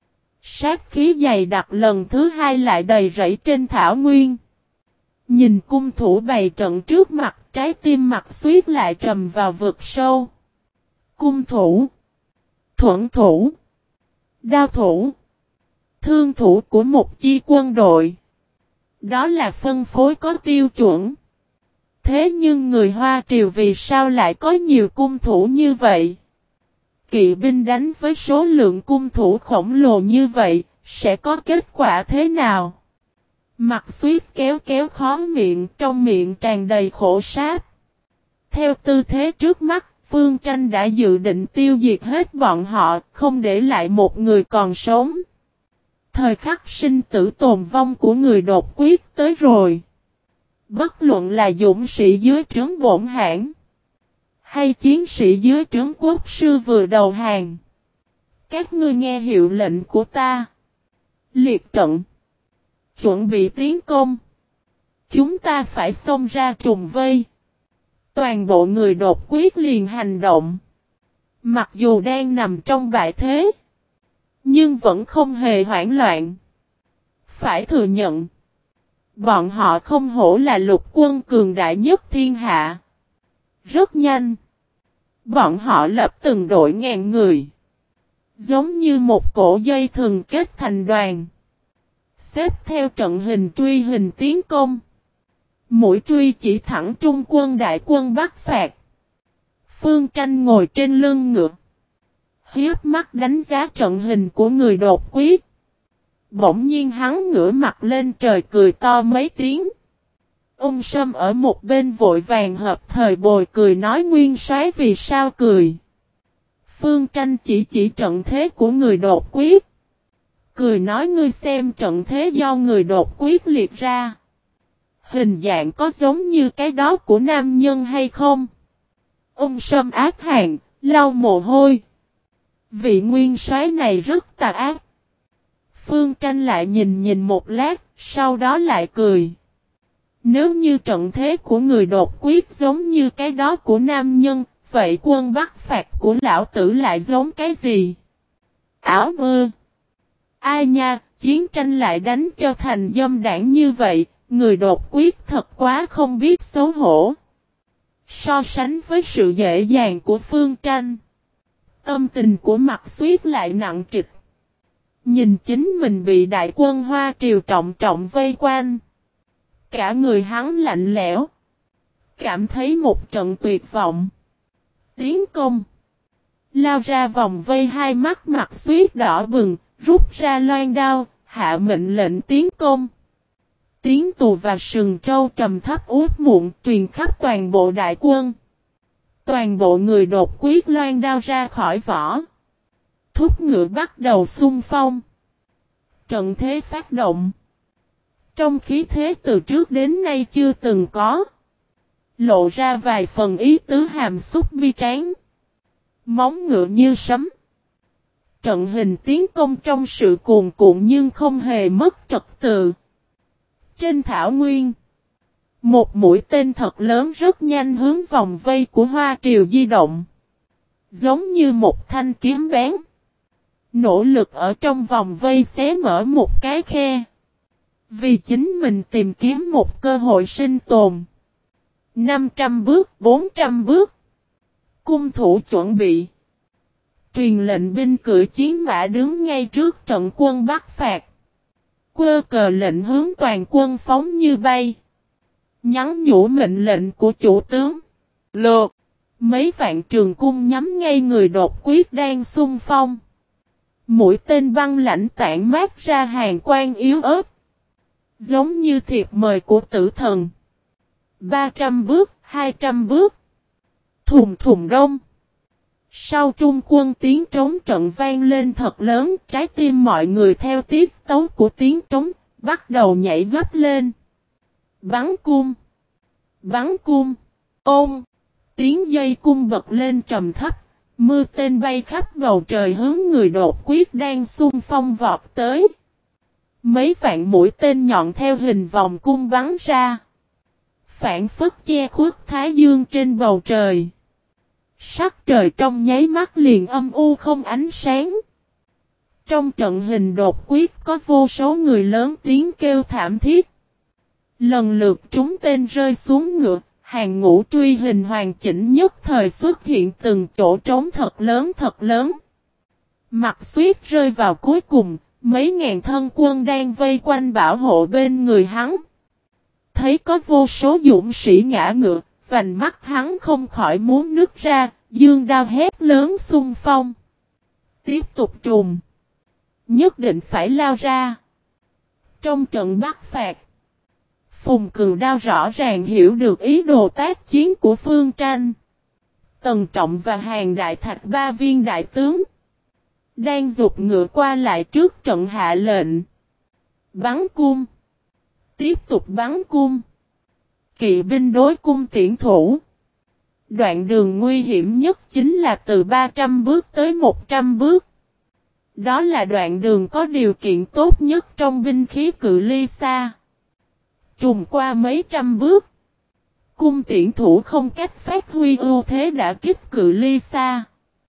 Sát khí dày đặc lần thứ hai lại đầy rẫy trên thảo nguyên. Nhìn cung thủ bày trận trước mặt, trái tim Mặt Xuyết lại trầm vào vực sâu. Cung thủ, thuẫn thủ, đao thủ, thương thủ của một chi quân đội. Đó là phân phối có tiêu chuẩn. Thế nhưng người Hoa Triều vì sao lại có nhiều cung thủ như vậy? Kỵ binh đánh với số lượng cung thủ khổng lồ như vậy, sẽ có kết quả thế nào? Mặt Xuyết kéo kéo khó miệng, trong miệng tràn đầy khổ sáp. Theo tư thế trước mắt, Phương Tranh đã dự định tiêu diệt hết bọn họ, không để lại một người còn sống. Thời khắc sinh tử tồn vong của người đột quyết tới rồi. Bất luận là dũng sĩ dưới trướng bổn hãn, hay chiến sĩ dưới trướng quốc sư vừa đầu hàng. Các ngươi nghe hiệu lệnh của ta. Liệt trận. Chuẩn bị tiến công. Chúng ta phải xông ra trùng vây. Toàn bộ người đột quyết liền hành động. Mặc dù đang nằm trong bại thế, nhưng vẫn không hề hoảng loạn. Phải thừa nhận, bọn họ không hổ là lục quân cường đại nhất thiên hạ. Rất nhanh, bọn họ lập từng đội ngàn người, giống như một cổ dây thường kết thành đoàn, xếp theo trận hình truy hình tiến công. Mũi truy chỉ thẳng trung quân đại quân Bắc phạt. Phương Tranh ngồi trên lưng ngựa. Hiếp mắt đánh giá trận hình của người đột quyết. Bỗng nhiên hắn ngửa mặt lên trời cười to mấy tiếng. Ung Sâm ở một bên vội vàng hợp thời bồi cười nói nguyên soái vì sao cười. Phương Tranh chỉ trận thế của người đột quyết. Cười nói ngươi xem trận thế do người đột quyết liệt ra. Hình dạng có giống như cái đó của nam nhân hay không? Ung Sâm ác hàn, lau mồ hôi. Vị nguyên soái này rất tà ác. Phương Tranh lại nhìn một lát, sau đó lại cười. Nếu như trận thế của người đột quyết giống như cái đó của nam nhân, vậy quân Bắc phạt của lão tử lại giống cái gì? Ảo mơ. Ai nha, chiến tranh lại đánh cho thành dâm đảng như vậy, người đột quyết thật quá không biết xấu hổ. So sánh với sự dễ dàng của Phương Tranh, tâm tình của Mạc Xuyết lại nặng trịch. Nhìn chính mình bị đại quân Hoa Triều trọng vây quanh. Cả người hắn lạnh lẽo. Cảm thấy một trận tuyệt vọng. Tiến công. Lao ra vòng vây, hai mắt Mạc Xuyết đỏ bừng, rút ra loan đao, hạ mệnh lệnh tiến công. Tiếng tù và sừng trâu trầm thấp út muộn truyền khắp toàn bộ đại quân. Toàn bộ người đột quyết loan đao ra khỏi vỏ. Thúc ngựa bắt đầu xung phong. Trận thế phát động. Trong khí thế từ trước đến nay chưa từng có. Lộ ra vài phần ý tứ hàm xúc bi tráng. Móng ngựa như sấm. Trận hình tiến công trong sự cuồn cuộn nhưng không hề mất trật tự. Trên thảo nguyên, một mũi tên thật lớn rất nhanh hướng vòng vây của Hoa Triều di động. Giống như một thanh kiếm bén. Nỗ lực ở trong vòng vây xé mở một cái khe. Vì chính mình tìm kiếm một cơ hội sinh tồn. 500 bước, 400 bước. Cung thủ chuẩn bị. Truyền lệnh binh cưỡi chiến mã đứng ngay trước trận quân Bắc phạt. Quơ cờ lệnh hướng toàn quân phóng như bay. Nhắn nhủ mệnh lệnh của chủ tướng. Lược. Mấy vạn trường cung nhắm ngay người đột quyết đang xung phong. Mũi tên băng lãnh tản mát ra hàng quang yếu ớt. Giống như thiệp mời của tử thần. 300 bước, 200 bước. Thùng thùng đông. Sau trung quân tiếng trống trận vang lên thật lớn, trái tim mọi người theo tiết tấu của tiếng trống, bắt đầu nhảy gấp lên. Bắn cung. Bắn cung. Ôm. Tiếng dây cung bật lên trầm thấp, mưa tên bay khắp bầu trời hướng người đột quyết đang xung phong vọt tới. Mấy vạn mũi tên nhọn theo hình vòng cung bắn ra. Phản phất che khuất thái dương trên bầu trời. Sắc trời trong nháy mắt liền âm u không ánh sáng. Trong trận hình đột quyết có vô số người lớn tiếng kêu thảm thiết. Lần lượt trúng tên rơi xuống ngựa, hàng ngũ truy hình hoàn chỉnh nhất thời xuất hiện từng chỗ trống thật lớn. Mạc Xuyết rơi vào cuối cùng, mấy ngàn thân quân đang vây quanh bảo hộ bên người hắn. Thấy có vô số dũng sĩ ngã ngựa, vành mắt hắn không khỏi muốn nứt ra, dương đao hét lớn xung phong. Tiếp tục trùng. Nhất định phải lao ra. Trong trận Bắc phạt, Phùng Cừu Đao rõ ràng hiểu được ý đồ tác chiến của Phương Tranh. Tần Trọng và Hàn Đại Thạch ba viên đại tướng đang giục ngựa qua lại trước trận hạ lệnh. Bắn cung. Tiếp tục bắn cung. Kỵ binh đối cung tiễn thủ. Đoạn đường nguy hiểm nhất chính là từ 300 bước tới 100 bước. Đó là đoạn đường có điều kiện tốt nhất trong binh khí cự ly xa. Trùng qua mấy trăm bước. Cung tiễn thủ không cách phát huy ưu thế đã kích cự ly xa.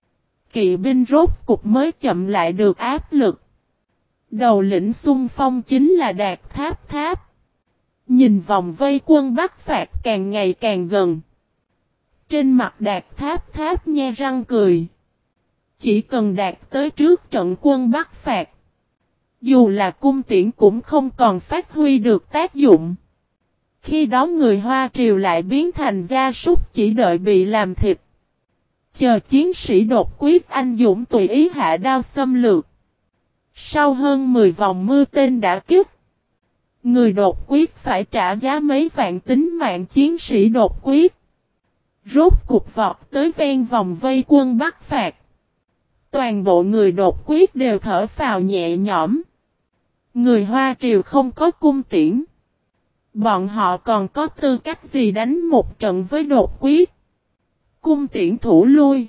Kỵ binh rốt cục mới chậm lại được áp lực. Đầu lĩnh xung phong chính là Đạt Tháp. Nhìn vòng vây quân Bắc phạt càng ngày càng gần. Trên mặt Đạt Tháp nhe răng cười. Chỉ cần đạt tới trước trận quân Bắc phạt. Dù là cung tiễn cũng không còn phát huy được tác dụng. Khi đó người Hoa Triều lại biến thành gia súc chỉ đợi bị làm thịt. Chờ chiến sĩ đột quyết anh dũng tùy ý hạ đao xâm lược. Sau hơn 10 vòng mưa tên đã kích, người đột quyết phải trả giá mấy vạn tính mạng chiến sĩ đột quyết. Rốt cục vọt tới ven vòng vây quân Bắc phạt. Toàn bộ người đột quyết đều thở phào nhẹ nhõm. Người Hoa Triều không có cung tiễn. Bọn họ còn có tư cách gì đánh một trận với đột quyết? Cung tiễn thủ lui.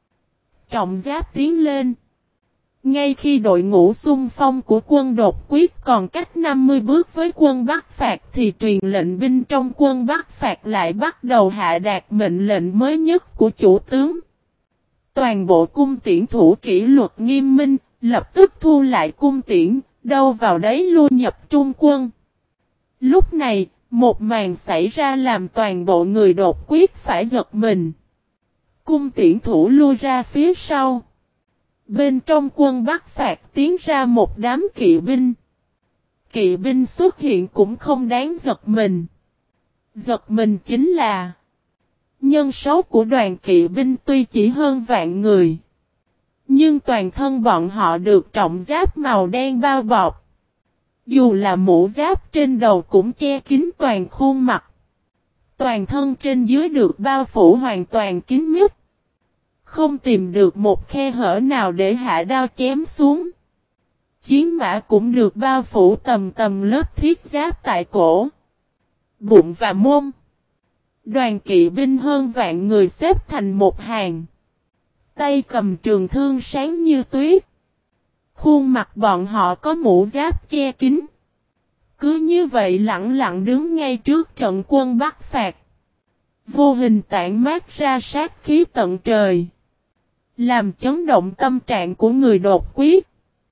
Trọng giáp tiến lên. Ngay khi đội ngũ xung phong của quân đột quyết còn cách 50 bước với quân Bắc phạt thì truyền lệnh binh trong quân Bắc phạt lại bắt đầu hạ đạt mệnh lệnh mới nhất của chủ tướng. Toàn bộ cung tiễn thủ kỷ luật nghiêm minh, lập tức thu lại cung tiễn, đâu vào đấy lui nhập trung quân. Lúc này, một màn xảy ra làm toàn bộ người đột quyết phải giật mình. Cung tiễn thủ lui ra phía sau. Bên trong quân Bắc phạt tiến ra một đám kỵ binh. Kỵ binh xuất hiện cũng không đáng giật mình. Giật mình chính là nhân số của đoàn kỵ binh tuy chỉ hơn vạn người, nhưng toàn thân bọn họ được trọng giáp màu đen bao bọc. Dù là mũ giáp trên đầu cũng che kín toàn khuôn mặt. Toàn thân trên dưới được bao phủ hoàn toàn kín mít. Không tìm được một khe hở nào để hạ đao chém xuống. Chiến mã cũng được bao phủ tầm tầm lớp thiết giáp tại cổ, bụng và mông. Đoàn kỵ binh hơn vạn người xếp thành một hàng. Tay cầm trường thương sáng như tuyết. Khuôn mặt bọn họ có mũ giáp che kín. Cứ như vậy lặng lặng đứng ngay trước trận quân Bắc phạt. Vô hình tản mát ra sát khí tận trời. Làm chấn động tâm trạng của người đột quyết.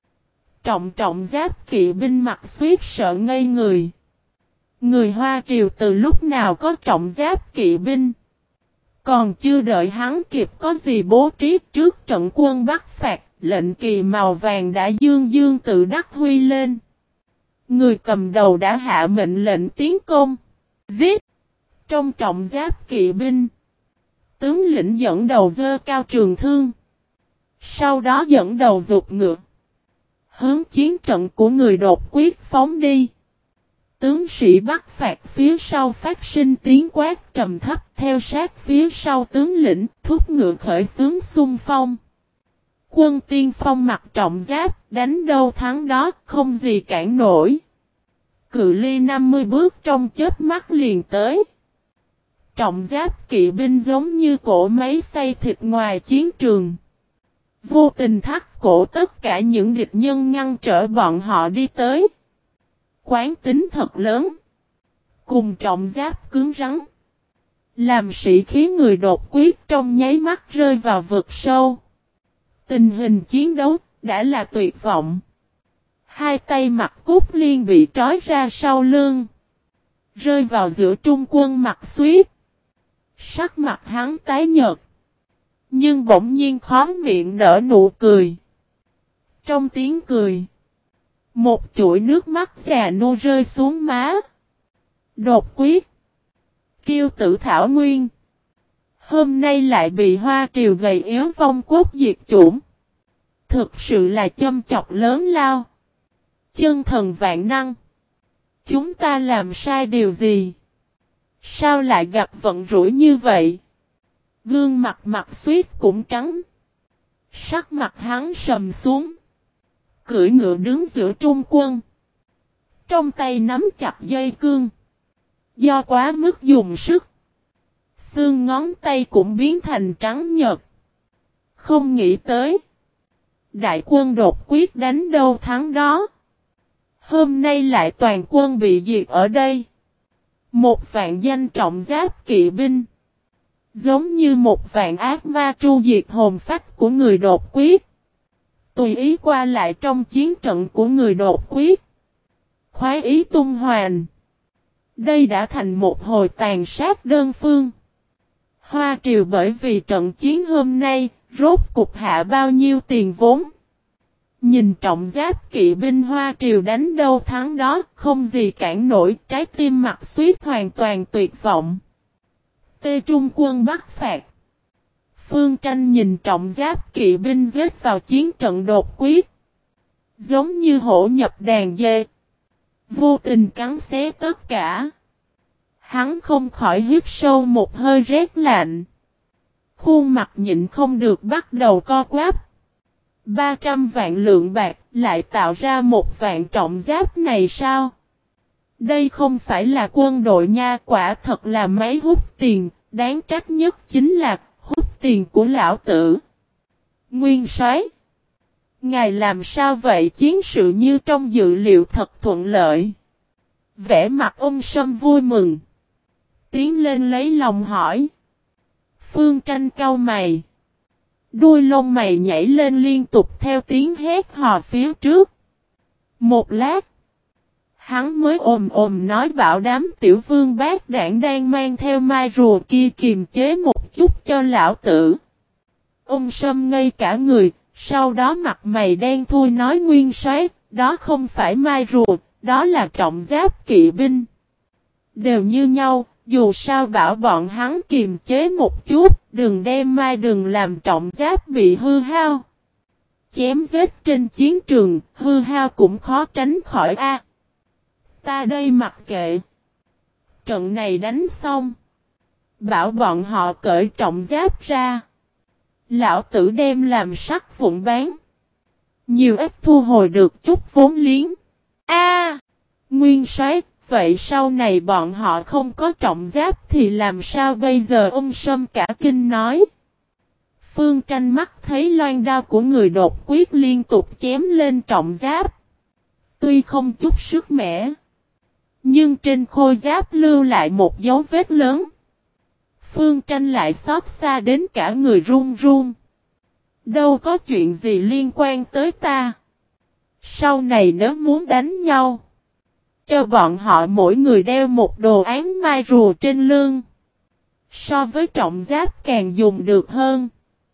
Trọng giáp kỵ binh mặt suýt sợ ngây người. Người Hoa Triều từ lúc nào có trọng giáp kỵ binh. Còn chưa đợi hắn kịp có gì bố trí trước trận quân Bắc phạt, lệnh kỳ màu vàng đã dương dương tự đắc huy lên. Người cầm đầu đã hạ mệnh lệnh tiến công. Giết! Trong trọng giáp kỵ binh, tướng lĩnh dẫn đầu giơ cao trường thương. Sau đó dẫn đầu giục ngựa. Hướng chiến trận của người đột quyết phóng đi. Tướng sĩ Bắc phạt phía sau phát sinh tiếng quát trầm thấp theo sát phía sau tướng lĩnh thúc ngựa khởi xướng xung phong. Quân tiên phong mặc trọng giáp đánh đâu thắng đó không gì cản nổi. Cự ly 50 bước trong chớp mắt liền tới. Trọng giáp kỵ binh giống như cỗ máy xay thịt ngoài chiến trường. Vô tình thắt cổ tất cả những địch nhân ngăn trở bọn họ đi tới. Quán tính thật lớn. Cùng trọng giáp cứng rắn. Làm sĩ khí người đột quyết trong nháy mắt rơi vào vực sâu. Tình hình chiến đấu đã là tuyệt vọng. Hai tay mặc cúc liên bị trói ra sau lưng. Rơi vào giữa trung quân mặt suýt. Sắc mặt hắn tái nhợt. Nhưng bỗng nhiên khóe miệng nở nụ cười. Trong tiếng cười, một chuỗi nước mắt già nua rơi xuống má. Đột quyết, Kiêu Tử Thảo Nguyên, hôm nay lại bị Hoa Triều gầy yếu vong quốc diệt chủng. Thực sự là châm chọc lớn lao. Chân thần vạn năng, chúng ta làm sai điều gì? Sao lại gặp vận rủi như vậy? Gương mặt mặt suýt cũng trắng. Sắc mặt hắn sầm xuống. Cưỡi ngựa đứng giữa trung quân. Trong tay nắm chặt dây cương. Do quá mức dùng sức, xương ngón tay cũng biến thành trắng nhợt. Không nghĩ tới, đại quân đột quyết đánh đâu thắng đó. Hôm nay lại toàn quân bị diệt ở đây. Một vạn danh trọng giáp kỵ binh. Giống như một vạn ác ma tru diệt hồn phách của người đột quyết. Tùy ý qua lại trong chiến trận của người đột quyết. Khoái ý tung hoành. Đây đã thành một hồi tàn sát đơn phương. Hoa Triều bởi vì trận chiến hôm nay, rốt cục hạ bao nhiêu tiền vốn. Nhìn trọng giáp kỵ binh Hoa Triều đánh đâu thắng đó, không gì cản nổi, trái tim mặt suýt hoàn toàn tuyệt vọng. Tê Trung quân bắt phạt. Phương Tranh nhìn trọng giáp kỵ binh giết vào chiến trận đột quyết. Giống như hổ nhập đàn dê. Vô tình cắn xé tất cả. Hắn không khỏi hít sâu một hơi rét lạnh. Khuôn mặt nhịn không được bắt đầu co quắp. 300 vạn lượng bạc lại tạo ra một vạn trọng giáp này sao? Đây không phải là quân đội nha, quả thật là máy hút tiền, đáng trách nhất chính là hút tiền của lão tử. Nguyên soái, ngài làm sao vậy? Chiến sự như trong dự liệu thật thuận lợi. Vẻ mặt ông Sâm vui mừng. Tiến lên lấy lòng hỏi. Phương Tranh cau mày. Đuôi lông mày nhảy lên liên tục theo tiếng hét hò phía trước. Một lát, hắn mới ồm nói bảo đám tiểu vương bát đảng đang mang theo mai rùa kia kiềm chế một chút cho lão tử. Ông Sâm ngây cả người, sau đó mặt mày đen thui nói nguyên soái, đó không phải mai rùa, đó là trọng giáp kỵ binh. Đều như nhau, dù sao bảo bọn hắn kiềm chế một chút, đừng đem mai đừng làm trọng giáp bị hư hao. Chém giết trên chiến trường, hư hao cũng khó tránh khỏi a. Ta đây mặc kệ. Trận này đánh xong. Bảo bọn họ cởi trọng giáp ra. Lão tử đem làm sắt vụn bán. Nhiều ít thu hồi được chút vốn liếng. A, nguyên soái, vậy sau này bọn họ không có trọng giáp thì làm sao bây giờ? Ông Sâm cả kinh nói. Phương Tranh mắt thấy loan đao của người đột quyết liên tục chém lên trọng giáp. Tuy không chút sức mẻ, nhưng trên khôi giáp lưu lại một dấu vết lớn. Phương Tranh lại xót xa đến cả người run run. Đâu có chuyện gì liên quan tới ta. Sau này nếu muốn đánh nhau, cho bọn họ mỗi người đeo một đồ án mai rùa trên lưng. So với trọng giáp càng dùng được hơn.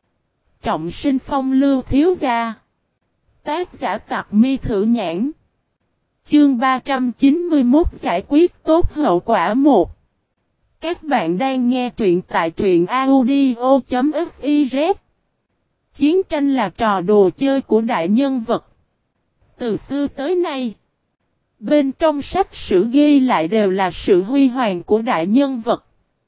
Trọng Sinh Phong Lưu thiếu gia. Tác giả Tặc Mi Thử Nhãn. Chương 391 giải quyết tốt hậu quả 1. Các bạn đang nghe truyện tại truyện audio.fiz. Chiến tranh là trò đùa chơi của đại nhân vật. Từ xưa tới nay, bên trong sách sử ghi lại đều là sự huy hoàng của đại nhân vật.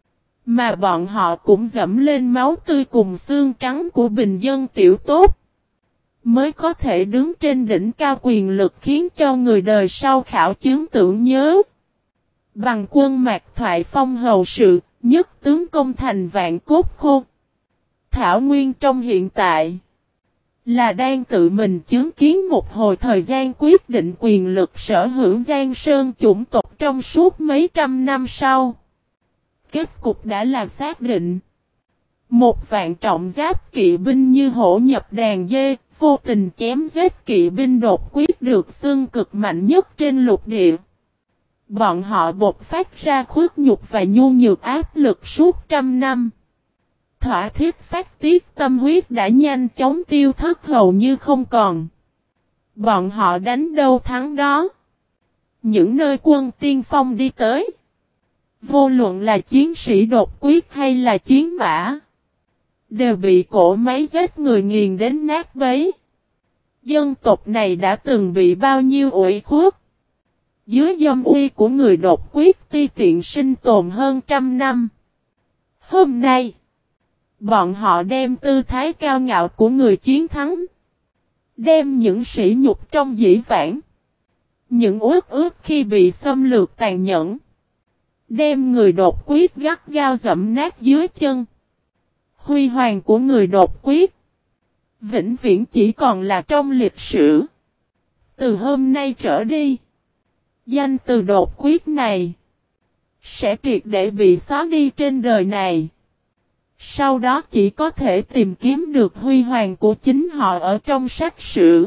Mà bọn họ cũng dẫm lên máu tươi cùng xương trắng của bình dân tiểu tốt. Mới có thể đứng trên đỉnh cao quyền lực khiến cho người đời sau khảo chứng tưởng nhớ. Bằng quân Mạc Thoại phong hầu sự, nhất tướng công thành vạn cốt khô. Thảo Nguyên trong hiện tại là đang tự mình chứng kiến một hồi thời gian quyết định quyền lực sở hữu Giang Sơn chủng tộc trong suốt mấy trăm năm sau. Kết cục đã là xác định. Một vạn trọng giáp kỵ binh như hổ nhập đàn dê, vô tình chém giết kỵ binh đột quyết được xưng cực mạnh nhất trên lục địa. Bọn họ bộc phát ra khuất nhục và nhu nhược áp lực suốt trăm năm. Thỏa thiết phát tiết tâm huyết đã nhanh chóng tiêu thất hầu như không còn. Bọn họ đánh đâu thắng đó. Những nơi quân tiên phong đi tới, vô luận là chiến sĩ đột quyết hay là chiến mã, đều bị cỗ máy giết người nghiền đến nát bấy. Dân tộc này đã từng bị bao nhiêu uỷ khuất. Dưới dâm uy của người đột quyết ti tiện sinh tồn hơn trăm năm. Hôm nay, bọn họ đem tư thái cao ngạo của người chiến thắng. Đem những sỉ nhục trong dĩ vãng. Những uất ước khi bị xâm lược tàn nhẫn. Đem người đột quyết gắt gao dẫm nát dưới chân. Huy hoàng của người đột quyết vĩnh viễn chỉ còn là trong lịch sử. Từ hôm nay trở đi, danh từ đột quyết này sẽ triệt để bị xóa đi trên đời này. Sau đó chỉ có thể tìm kiếm được huy hoàng của chính họ ở trong sách sử.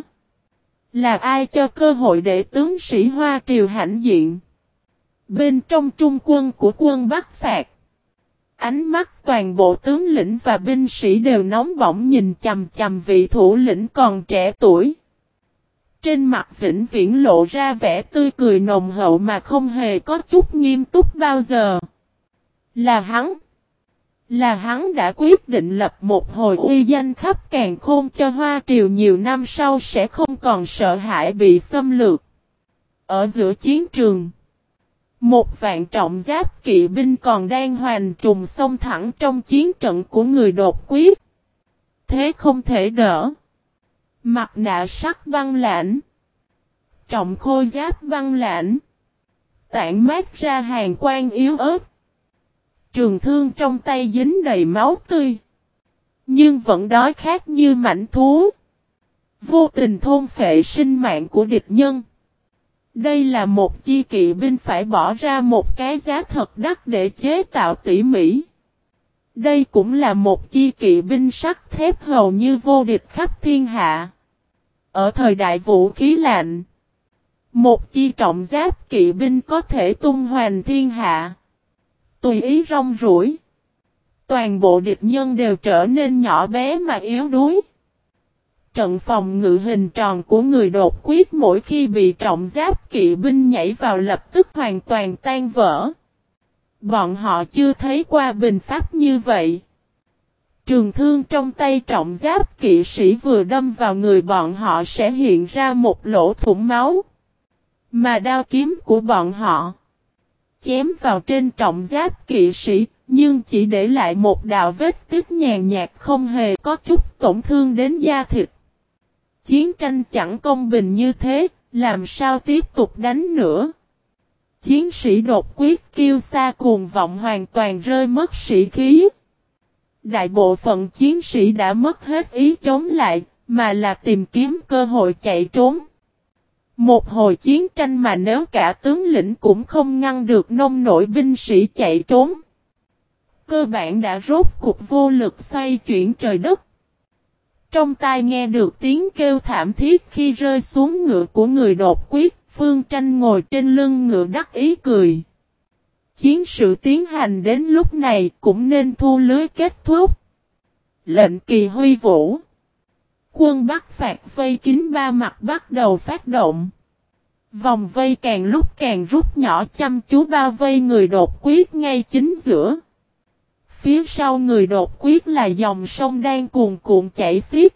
Là ai cho cơ hội để tướng sĩ Hoa Triều hãnh diện? Bên trong trung quân của quân Bắc phạt, ánh mắt toàn bộ tướng lĩnh và binh sĩ đều nóng bỏng nhìn chằm chằm vị thủ lĩnh còn trẻ tuổi. Trên mặt vĩnh viễn lộ ra vẻ tươi cười nồng hậu mà không hề có chút nghiêm túc bao giờ. Là hắn đã quyết định lập một hồi uy danh khắp càn khôn cho Hoa Triều nhiều năm sau sẽ không còn sợ hãi bị xâm lược. Ở giữa chiến trường, một vạn trọng giáp kỵ binh còn đang hoành trùng xông thẳng trong chiến trận của người đột quyết. Thế không thể đỡ. Mặt nạ sắt băng lãnh, trọng khôi giáp băng lãnh, tản mát ra hàn quang yếu ớt. Trường thương trong tay dính đầy máu tươi, nhưng vẫn đói khát như mãnh thú, vô tình thôn phệ sinh mạng của địch nhân. Đây là một chi kỵ binh phải bỏ ra một cái giá thật đắt để chế tạo tỉ mỉ. Đây cũng là một chi kỵ binh sắt thép hầu như vô địch khắp thiên hạ. Ở thời đại vũ khí lạnh, một chi trọng giáp kỵ binh có thể tung hoành thiên hạ, tùy ý rong ruổi. Toàn bộ địch nhân đều trở nên nhỏ bé mà yếu đuối. Trận phòng ngự hình tròn của người đột quyết mỗi khi bị trọng giáp kỵ binh nhảy vào lập tức hoàn toàn tan vỡ. Bọn họ chưa thấy qua binh pháp như vậy. Trường thương trong tay trọng giáp kỵ sĩ vừa đâm vào người bọn họ sẽ hiện ra một lỗ thủng máu. Mà đao kiếm của bọn họ chém vào trên trọng giáp kỵ sĩ, nhưng chỉ để lại một đạo vết tích nhàn nhạt không hề có chút tổn thương đến da thịt. Chiến tranh chẳng công bình như thế, làm sao tiếp tục đánh nữa? Chiến sĩ đột quyết kêu xa cuồng vọng hoàn toàn rơi mất sĩ khí. Đại bộ phận chiến sĩ đã mất hết ý chống lại, mà là tìm kiếm cơ hội chạy trốn. Một hồi chiến tranh mà nếu cả tướng lĩnh cũng không ngăn được nông nổi binh sĩ chạy trốn, cơ bản đã rốt cuộc vô lực xoay chuyển trời đất. Trong tai nghe được tiếng kêu thảm thiết khi rơi xuống ngựa của người đột quyết, Phương Tranh ngồi trên lưng ngựa đắc ý cười. Chiến sự tiến hành đến lúc này cũng nên thu lưới kết thúc. Lệnh kỳ huy vũ. Quân Bắc phạt vây kín ba mặt bắt đầu phát động. Vòng vây càng lúc càng rút nhỏ chăm chú bao vây người đột quyết ngay chính giữa. Phía sau người đột quyết là dòng sông đang cuồn cuộn chảy xiết.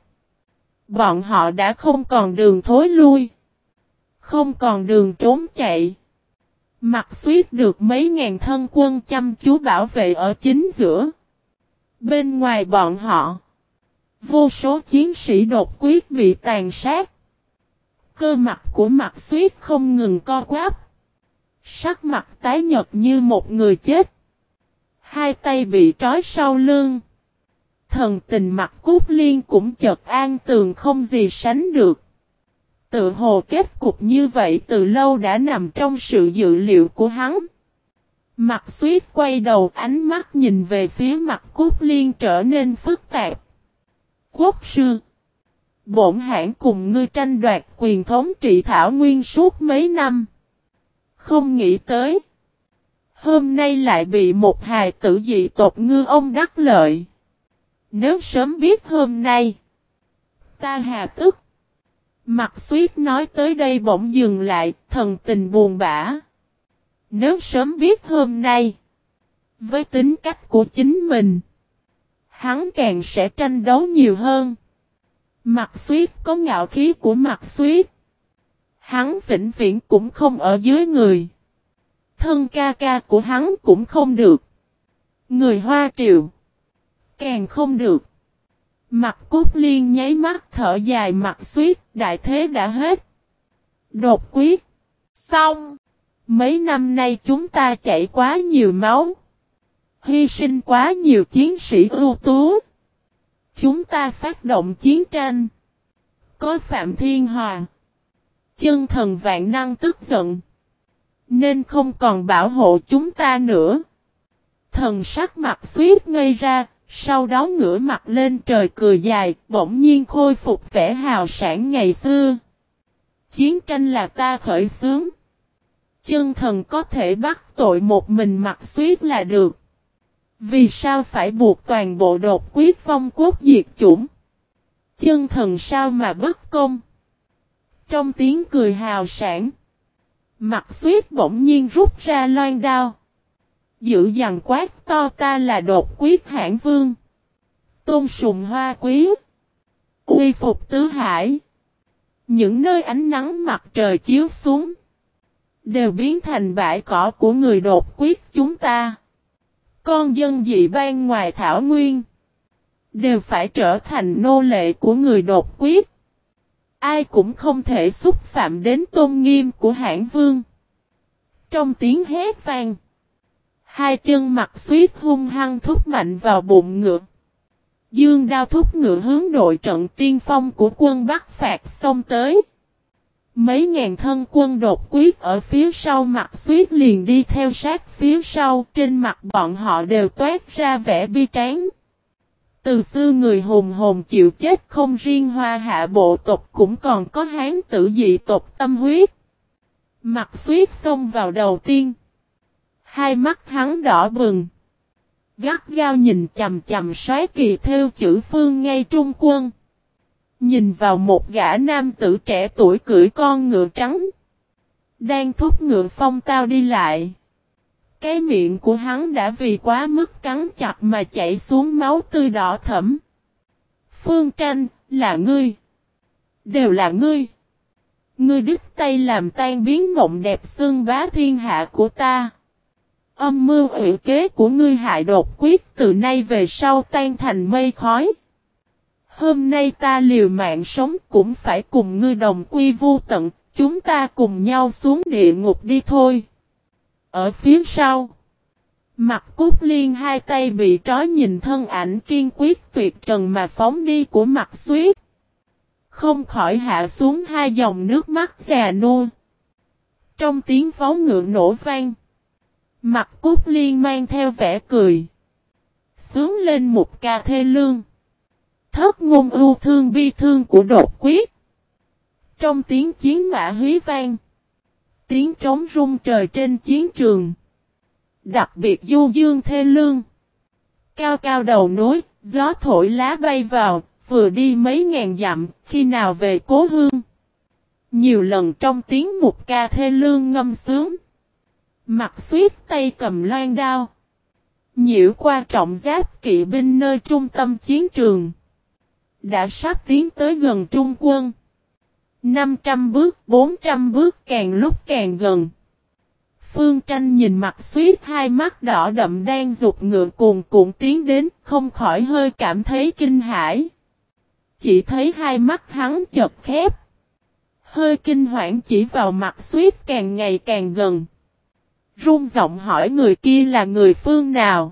Bọn họ đã không còn đường thối lui, không còn đường trốn chạy. Mặc Xuyết được mấy ngàn thân quân chăm chú bảo vệ ở chính giữa. Bên ngoài bọn họ, vô số chiến sĩ đột quyết bị tàn sát. Cơ mặt của Mặc Xuyết không ngừng co quắp, sắc mặt tái nhợt như một người chết. Hai tay bị trói sau lưng. Thần tình Mặc Cút Liên cũng chợt an tường không gì sánh được. Tự hồ kết cục như vậy từ lâu đã nằm trong sự dự liệu của hắn. Mặc Xuyết quay đầu, ánh mắt nhìn về phía Mặc Cút Liên trở nên phức tạp. Quốc sư, bổn hãn cùng ngươi tranh đoạt quyền thống trị Thảo Nguyên suốt mấy năm. Không nghĩ tới, hôm nay lại bị một hài tử dị tộc ngư ông đắc lợi. Nếu sớm biết hôm nay, ta hà tức. Mặc Xuyết nói tới đây bỗng dừng lại, thần tình buồn bã. Nếu sớm biết hôm nay, với tính cách của chính mình, hắn càng sẽ tranh đấu nhiều hơn. Mặc Xuyết có ngạo khí của Mặc Xuyết. Hắn vĩnh viễn cũng không ở dưới người. Thân ca ca của hắn cũng không được. Người Hoa Triều càng không được. Mặc Cút Liên nháy mắt thở dài. Mặc Xuyết, đại thế đã hết. Đột quyết. Xong. Mấy năm nay chúng ta chảy quá nhiều máu. Hy sinh quá nhiều chiến sĩ ưu tú. Chúng ta phát động chiến tranh. Có Phạm Thiên Hòa, Chân Thần Vạn Năng tức giận, nên không còn bảo hộ chúng ta nữa. Thần sắc Mặc Xuyết ngây ra. Sau đó ngửa mặt lên trời cười dài, bỗng nhiên khôi phục vẻ hào sảng ngày xưa. Chiến tranh là ta khởi xướng. Chân thần có thể bắt tội một mình Mặc Xuyết là được. Vì sao phải buộc toàn bộ đột quyết vong quốc diệt chủng? Chân thần sao mà bất công? Trong tiếng cười hào sảng, Mặt Xuyết bỗng nhiên rút ra loan đao. Dữ dằn quát to, ta là Đột Quyết Hãn Vương, tôn sùng hoa quý, uy phục tứ hải. Những nơi ánh nắng mặt trời chiếu xuống, đều biến thành bãi cỏ của người Đột Quyết chúng ta. Con dân dị ban ngoài thảo nguyên, đều phải trở thành nô lệ của người Đột Quyết. Ai cũng không thể xúc phạm đến tôn nghiêm của Hãn Vương. Trong tiếng hét vang, hai chân Mặt Xuyết hung hăng thúc mạnh vào bụng ngựa. Dương đao thúc ngựa hướng đội trận tiên phong của quân Bắc Phạt xông tới. Mấy ngàn thân quân Đột Quyết ở phía sau Mặt Xuyết liền đi theo sát phía sau, trên mặt bọn họ đều toát ra vẻ bi tráng. Từ xưa người hùng hồn chịu chết không riêng Hoa Hạ bộ tộc, cũng còn có Hán tử dị tộc tâm huyết. Mặt Xuyết xông vào đầu tiên. Hai mắt hắn đỏ bừng, gắt gao nhìn chằm chằm soái kỳ theo chữ Phương ngay trung quân. Nhìn vào một gã nam tử trẻ tuổi cưỡi con ngựa trắng, đang thúc ngựa phong tao đi lại. Cái miệng của hắn đã vì quá mức cắn chặt mà chảy xuống máu tươi đỏ thẫm. Phương Tranh, là ngươi. Đều là ngươi. Ngươi đích tay làm tan biến mộng đẹp xương bá thiên hạ của ta. Âm mưu ủy kế của ngươi hại Đột Quyết từ nay về sau tan thành mây khói. Hôm nay ta liều mạng sống cũng phải cùng ngươi đồng quy vu tận, chúng ta cùng nhau xuống địa ngục đi thôi. Ở phía sau, Mặt Cúc Liên hai tay bị trói nhìn thân ảnh kiên quyết tuyệt trần mà phóng đi của Mặt Xuyết, không khỏi hạ xuống hai dòng nước mắt già nua. Trong tiếng vó ngựa nổ vang, Mặt Cúc Liên mang theo vẻ cười, xướng lên một ca thê lương. Thất ngôn ưu thương bi thương của Đột Quyết. Trong tiếng chiến mã hí vang, tiếng trống rung trời trên chiến trường, đặc biệt du dương thê lương. Cao cao đầu núi, gió thổi lá bay vào, vừa đi mấy ngàn dặm, khi nào về cố hương. Nhiều lần trong tiếng một ca thê lương ngâm sướng, Mặt Xuyết tay cầm loan đao, nhiễu qua trọng giáp kỵ binh nơi trung tâm chiến trường. Đã sắp tiến tới gần trung quân. 500 bước, 400 bước càng lúc càng gần. Phương Tranh nhìn Mặt Xuyết hai mắt đỏ đậm đang giục ngựa cuồn cuộn tiến đến, không khỏi hơi cảm thấy kinh hãi. Chỉ thấy hai mắt hắn chật khép, hơi kinh hoảng chỉ vào Mặt Xuyết càng ngày càng gần. Run giọng hỏi người kia là người phương nào?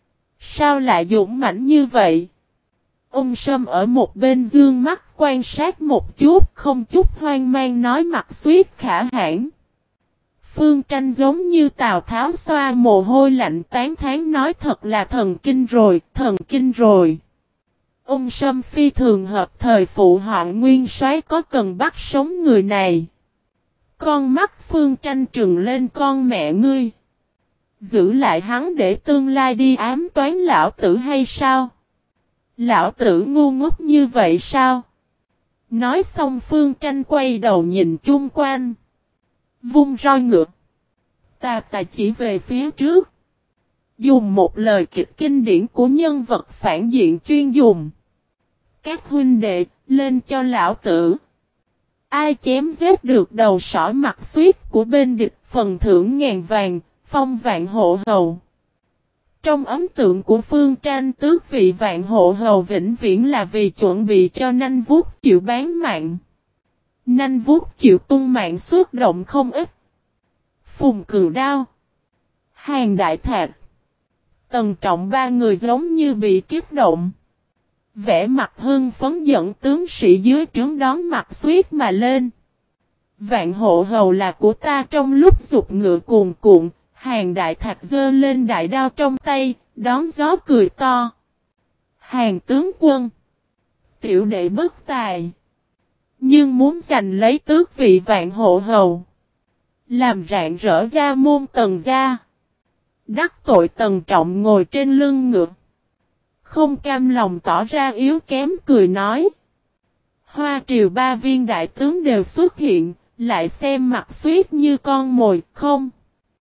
Sao lại dũng mãnh như vậy? Ông Sâm ở một bên dương mắt quan sát một chút, không chút hoang mang nói Mặt Xuyết khả hãn. Phương Tranh giống như Tào Tháo xoa mồ hôi lạnh tán thán nói thật là thần kinh rồi, thần kinh rồi. Ông Sâm phi thường hợp thời phụ họa nguyên soái có cần bắt sống người này. Con mắt Phương Tranh trừng lên con mẹ ngươi. Giữ lại hắn để tương lai đi ám toán lão tử hay sao? Lão tử ngu ngốc như vậy sao? Nói xong Phương Tranh quay đầu nhìn chung quanh, vung roi ngựa, ta chỉ về phía trước. Dùng một lời kịch kinh điển của nhân vật phản diện chuyên dùng. Các huynh đệ, lên cho lão tử. Ai chém giết được đầu sỏ Mặt Xuyết của bên địch phần thưởng ngàn vàng, phong vạn hộ hầu. Trong ấn tượng của Phương Tranh, tước vị vạn hộ hầu vĩnh viễn là vì chuẩn bị cho Nanh Vuốt chịu bán mạng. Nanh Vuốt chịu tung mạng xuất động không ít. Phùng Cừu Đao, Hàn Đại Thạch, Tần Trọng ba người giống như bị kích động. Vẻ mặt hưng phấn dẫn tướng sĩ dưới trướng đón Mặt Xuyết mà lên. Vạn hộ hầu là của ta. Trong lúc giục ngựa cuồn cuộn, Hàn Đại Thạch giơ lên đại đao trong tay, đón gió cười to. Hàn tướng quân, tiểu đệ bất tài, nhưng muốn giành lấy tước vị vạn hộ hầu, làm rạng rỡ gia môn Tần gia. Đắc tội Tần Trọng ngồi trên lưng ngựa, không cam lòng tỏ ra yếu kém cười nói. Hoa triều ba viên đại tướng đều xuất hiện, lại xem mặt Suyết như con mồi, không.